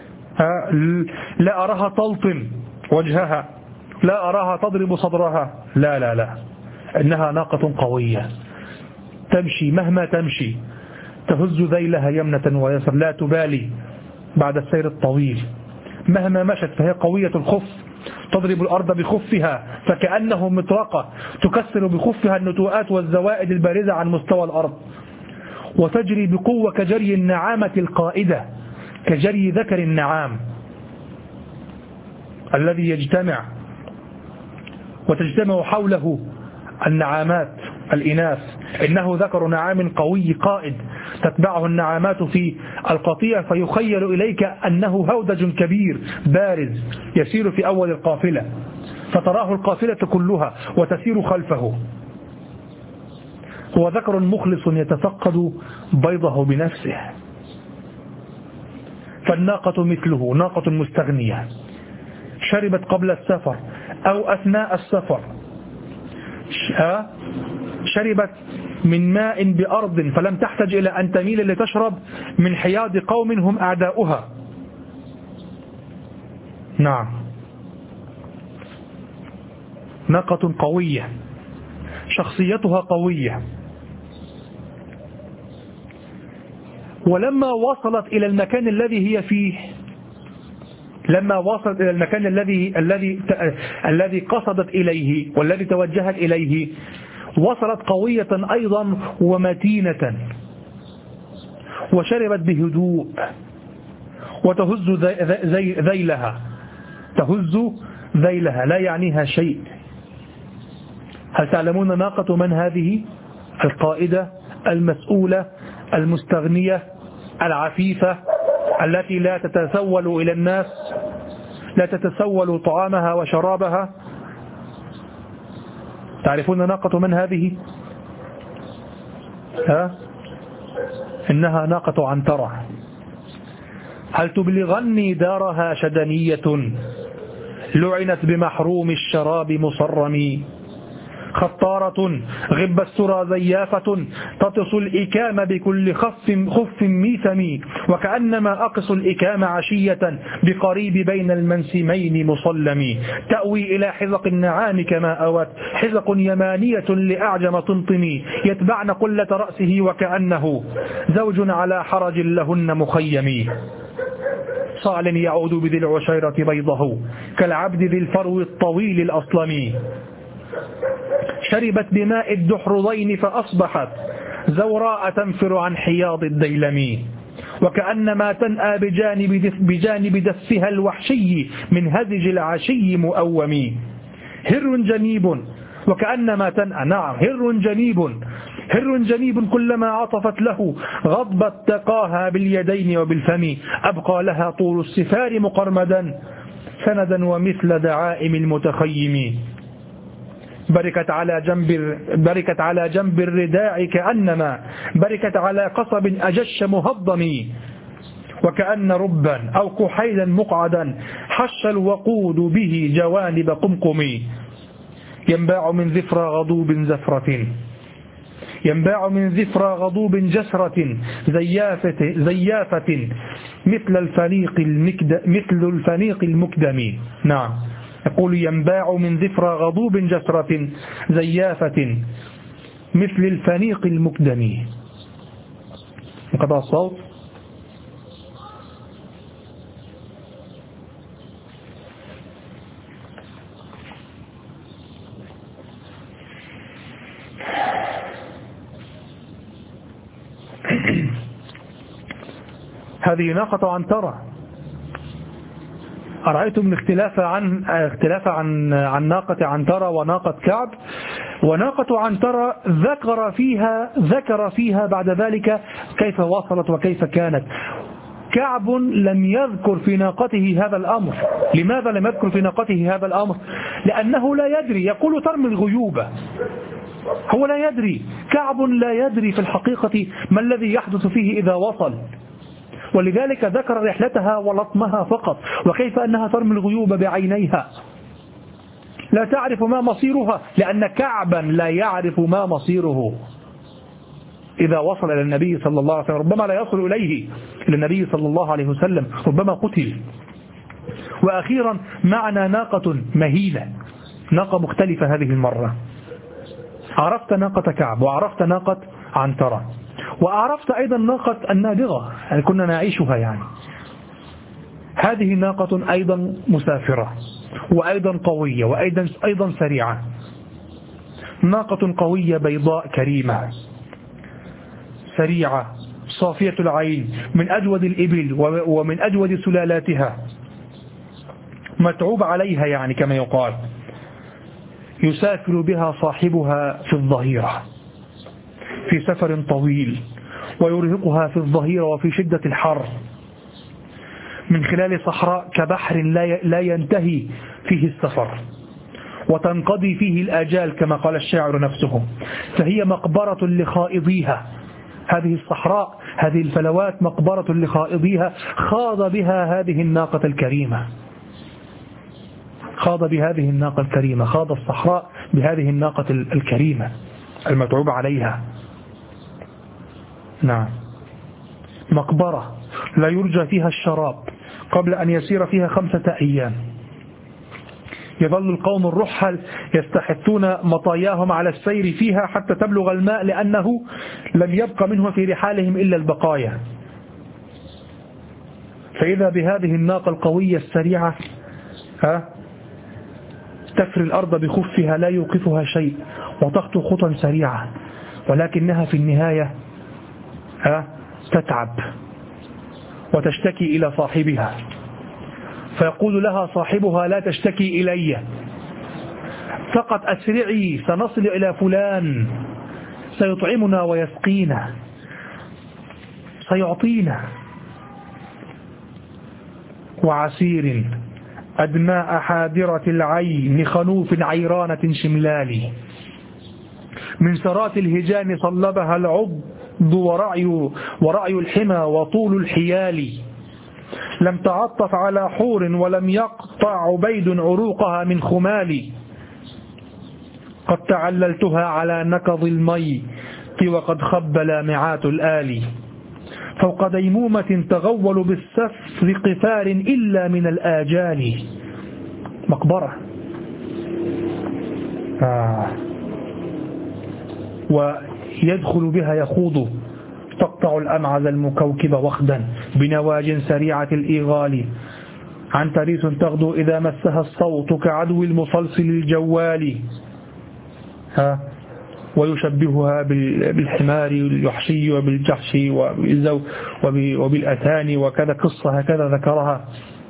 لا أراها تلطم وجهها، لا أراها تضرب صدرها، لا لا لا، إنها ناقة قوية تمشي مهما تمشي، تهز ذيلها يمنة ويسر، لا تبالي بعد السير الطويل. مهما مشت فهي قوية الخف، تضرب الأرض بخفها فكأنه مطرقة، تكسر بخفها النتوءات والزوائد البارزة عن مستوى الأرض، وتجري بقوة كجري النعامة القائدة، كجري ذكر النعام الذي يجتمع وتجتمع حوله النعامات الإناث. إنه ذكر نعام قوي قائد، تتبعه النعامات في القطيع فيخيل إليك أنه هودج كبير بارز يسير في أول القافلة، فتراه القافلة كلها وتسير خلفه. هو ذكر مخلص يتفقد بيضه بنفسه. فالناقة مثله، ناقة مستغنية، شربت قبل السفر أو أثناء السفر، شربت من ماء بأرض فلم تحتج إلى أن تميل لتشرب من حياض قوم هم أعداؤها. نعم، ناقة قوية، شخصيتها قوية. ولما وصلت إلى المكان الذي هي فيه، لما وصلت إلى المكان الذي قصدت إليه والذي توجهت إليه، وصلت قوية أيضا ومتينة، وشربت بهدوء وتهز ذيلها، تهز ذيلها لا يعنيها شيء. هل تعلمون ناقة من هذه؟ القائدة المسؤولة المستغنية العفيفة التي لا تتسول إلى الناس، لا تتسول طعامها وشرابها. تعرفون ناقة من هذه؟ إنها ناقة عنترة. هل تبلغني دارها شدنية لعنت بمحروم الشراب مصرمي، خطارة غب السرى زيافة تطس الإكام بكل خف ميثم، وكأنما أقص الإكام عشية بقريب بين المنسمين مصلم، تأوي إلى حذق النعام كما أوت حذق يمانية لأعجم طمطم، يتبعن قلة رأسه وكأنه زوج على حرج لهن مخيم، صعل يعود بذي العشيرة بيضه كالعبد ذي الفرو الطويل الأصلم، شربت بماء الدحرضين فأصبحت زوراء تنفر عن حياض الديلم، وكأنما تنأى بجانب دفها الوحشي من هزج العشي مؤوم، هر جنيب وكأنما تنأى، نعم هر جنيب كلما عطفت له غضبت تقاها باليدين وبالفم، أبقى لها طول السفار مقرمدا سندا ومثل دعائم المتخيم، بركت على جنب الرداع كأنما بركت على قصب أجش مهضم، وكأن ربا أو كحيلا مقعدا حش الوقود به جوانب قمقم، ينباع من ذفرى غضوب جسرة زيافة مثل الفنيق المكدم. نعم، يقول ينباع من ذفرى غضوب جسرة زيافة مثل الفنيق المكدم. انقطع الصوت. هذه ناقة عنترة أرأيتم الاختلاف عن ناقة عنترة وناقة كعب. وناقة عنترة ذكر فيها بعد ذلك كيف وصلت وكيف كانت. كعب لم يذكر في ناقته هذا الأمر. لماذا لم يذكر في ناقته هذا الأمر؟ لأنه لا يدري، يقول ترمي الغيوبة، هو لا يدري. كعب لا يدري في الحقيقة ما الذي يحدث فيه إذا وصل، ولذلك ذكر رحلتها ولطمها فقط، وكيف أنها ترمي الغيوب بعينيها، لا تعرف ما مصيرها، لأن كعبا لا يعرف ما مصيره إذا وصل إلى النبي صلى الله عليه وسلم. ربما لا يصل إليه، إلى النبي صلى الله عليه وسلم، ربما قتل. وأخيرا معنا ناقة مهيلة، ناقة مختلفة هذه المرة. عرفت ناقة كعب، وعرفت ناقة عنترة، وعرفت أيضا ناقة النابغة، يعني كنا نعيشها يعني. هذه ناقة أيضا مسافرة، وأيضا قوية، وأيضا سريعة. ناقة قوية بيضاء كريمة سريعة صافية العين، من أجود الإبل ومن أجود سلالاتها، متعوب عليها يعني كما يقال. يسافر بها صاحبها في الظهيرة في سفر طويل، ويرهقها في الظهيرة وفي شدة الحر، من خلال صحراء كبحر لا ينتهي فيه السفر، وتنقضي فيه الآجال كما قال الشاعر نفسه. فهي مقبرة لخائضيها، هذه الصحراء، هذه الفلوات مقبرة لخائضيها. خاض بها هذه الناقة الكريمة، خاض بهذه الناقة الكريمة، خاض الصحراء بهذه الناقة الكريمة المتعوب عليها. نعم، مقبرة لا يرجى فيها الشراب قبل أن يسير فيها 5 أيام. يظل القوم الرحل يستحثون مطاياهم على السير فيها حتى تبلغ الماء، لأنه لم يبق منه في رحالهم إلا البقايا. فإذا بهذه الناقة القوية السريعة تفري الأرض بخفها لا يوقفها شيء، وتخطو خطا سريعة، ولكنها في النهاية تتعب وتشتكي إلى صاحبها، فيقول لها صاحبها: لا تشتكي إلي، فقط أسرعي، سنصل إلى فلان، سيطعمنا ويسقينا، سيعطينا. وعسير أدماء حادرة العين خنوف عيرانة شملال، من سرات الهجان صلبها العض ورعي الحمى وطول الحيال، لم تعطف على حور ولم يقطع عبيد عروقها من خمال، قد تعللتها على نكض المي وقد خب لامعات الآل، فوق ديمومة تغول بالسفر قفار إلا من الآجال. مقبرة. ويدخل بها يخوض، تقطع الأمعز المكوكب وخدا بنواج سريعة الإيغال، عن تريس تغدو إذا مسها الصوت كعدو المصلصل الجوال. ويشبهها بالحمار الوحشي وبالجحش وبالأتان، وكذا قصة هكذا ذكرها.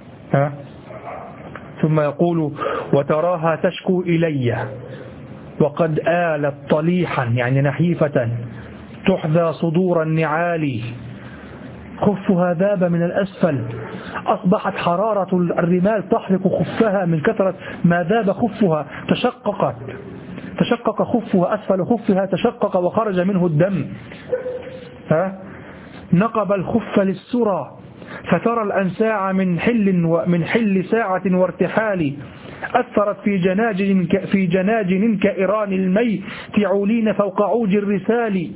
ثم يقول: وتراها تشكو إلي وقد آلت طليحا، يعني نحيفة، تحذى صدور النعال، خفها ذاب من الأسفل، أصبحت حرارة الرمال تحرق خفها من كثرة ما ذاب خفها، تشقق خفها، أسفل خفها تشقق وخرج منه الدم. نقب الخف للسرى فترى الأنساع من حل ساعة وارتحال، أثرت في جناجن كإيران المي تعولين فوق عوج الرسال.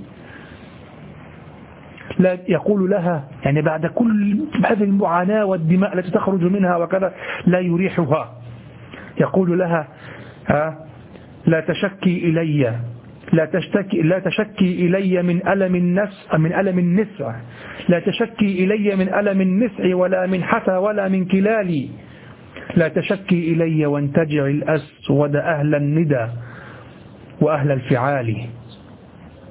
لا يقول لها، يعني بعد كل هذه المعاناة والدماء التي تخرج منها وكذا لا يريحها، يقول لها: لا تشكي إلي، لا تشكي إلي من ألم النسع، لا تشكي إلي من ألم النسع ولا من حثى ولا من كلالي، لا تشكي إلي وانتجع الأسود أهل الندى وأهل الفعال،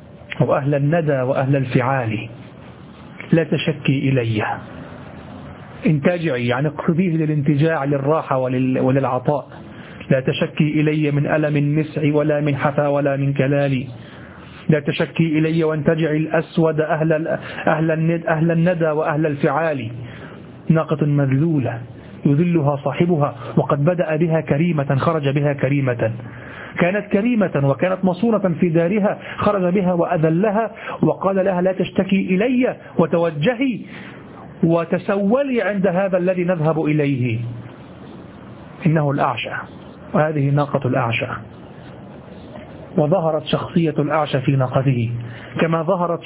وأهل الندى وأهل الفعال، لا تشكي إلي. انتجعي، يعني اقصديه للانتجاع للراحة وللعطاء. لا تشكي إلي من ألم النسع ولا من حفا ولا من كلالي. لا تشكي إلي وانتجعي الأسود أهل الندى وأهل الفعال. ناقة مذلولة يذلها صاحبها، وقد بدأ بها كريمة خرج بها كريمة. كانت كريمة وكانت مصونة في دارها، خرج بها وأذلها وقال لها لا تشتكي إلي وتوجهي وتسولي عند هذا الذي نذهب إليه، إنه الأعشى. وهذه ناقة الأعشى. وظهرت شخصية الأعشى في ناقته، كما ظهرت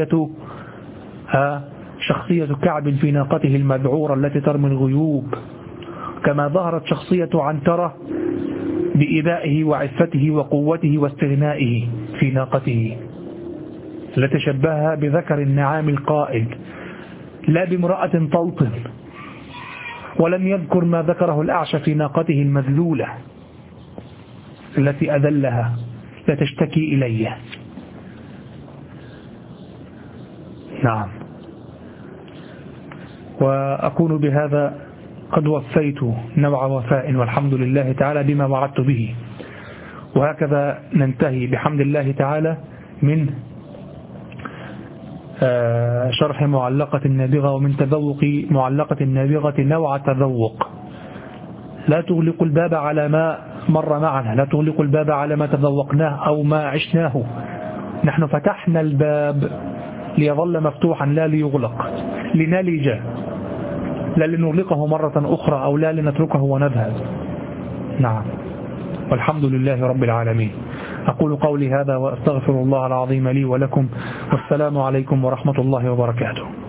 شخصية كعب في ناقته المذعورة التي ترمي الغيوب، كما ظهرت شخصية عنترة بإيذائه وعفته وقوته واستغنائه في ناقته، التي شبهها بذكر النعام القائد لا بامرأة تلطم. ولم يذكر ما ذكره الأعشى في ناقته المذلولة التي أذلها، لا تشتكي إليه. نعم. وأكون بهذا قد وفيت نوع وفاء والحمد لله تعالى بما وعدت به. وهكذا ننتهي بحمد الله تعالى من شرح معلقة النابغة، ومن تذوق معلقة النابغة نوع تذوق. لا تغلق الباب على ما مر معنا، لا تغلق الباب على ما تذوقناه أو ما عشناه. نحن فتحنا الباب ليظل مفتوحا لا ليغلق، لنلج لا لنغلقه مرة أخرى أو لا لنتركه ونذهب. نعم. والحمد لله رب العالمين. أقول قولي هذا وأستغفر الله العظيم لي ولكم، والسلام عليكم ورحمة الله وبركاته.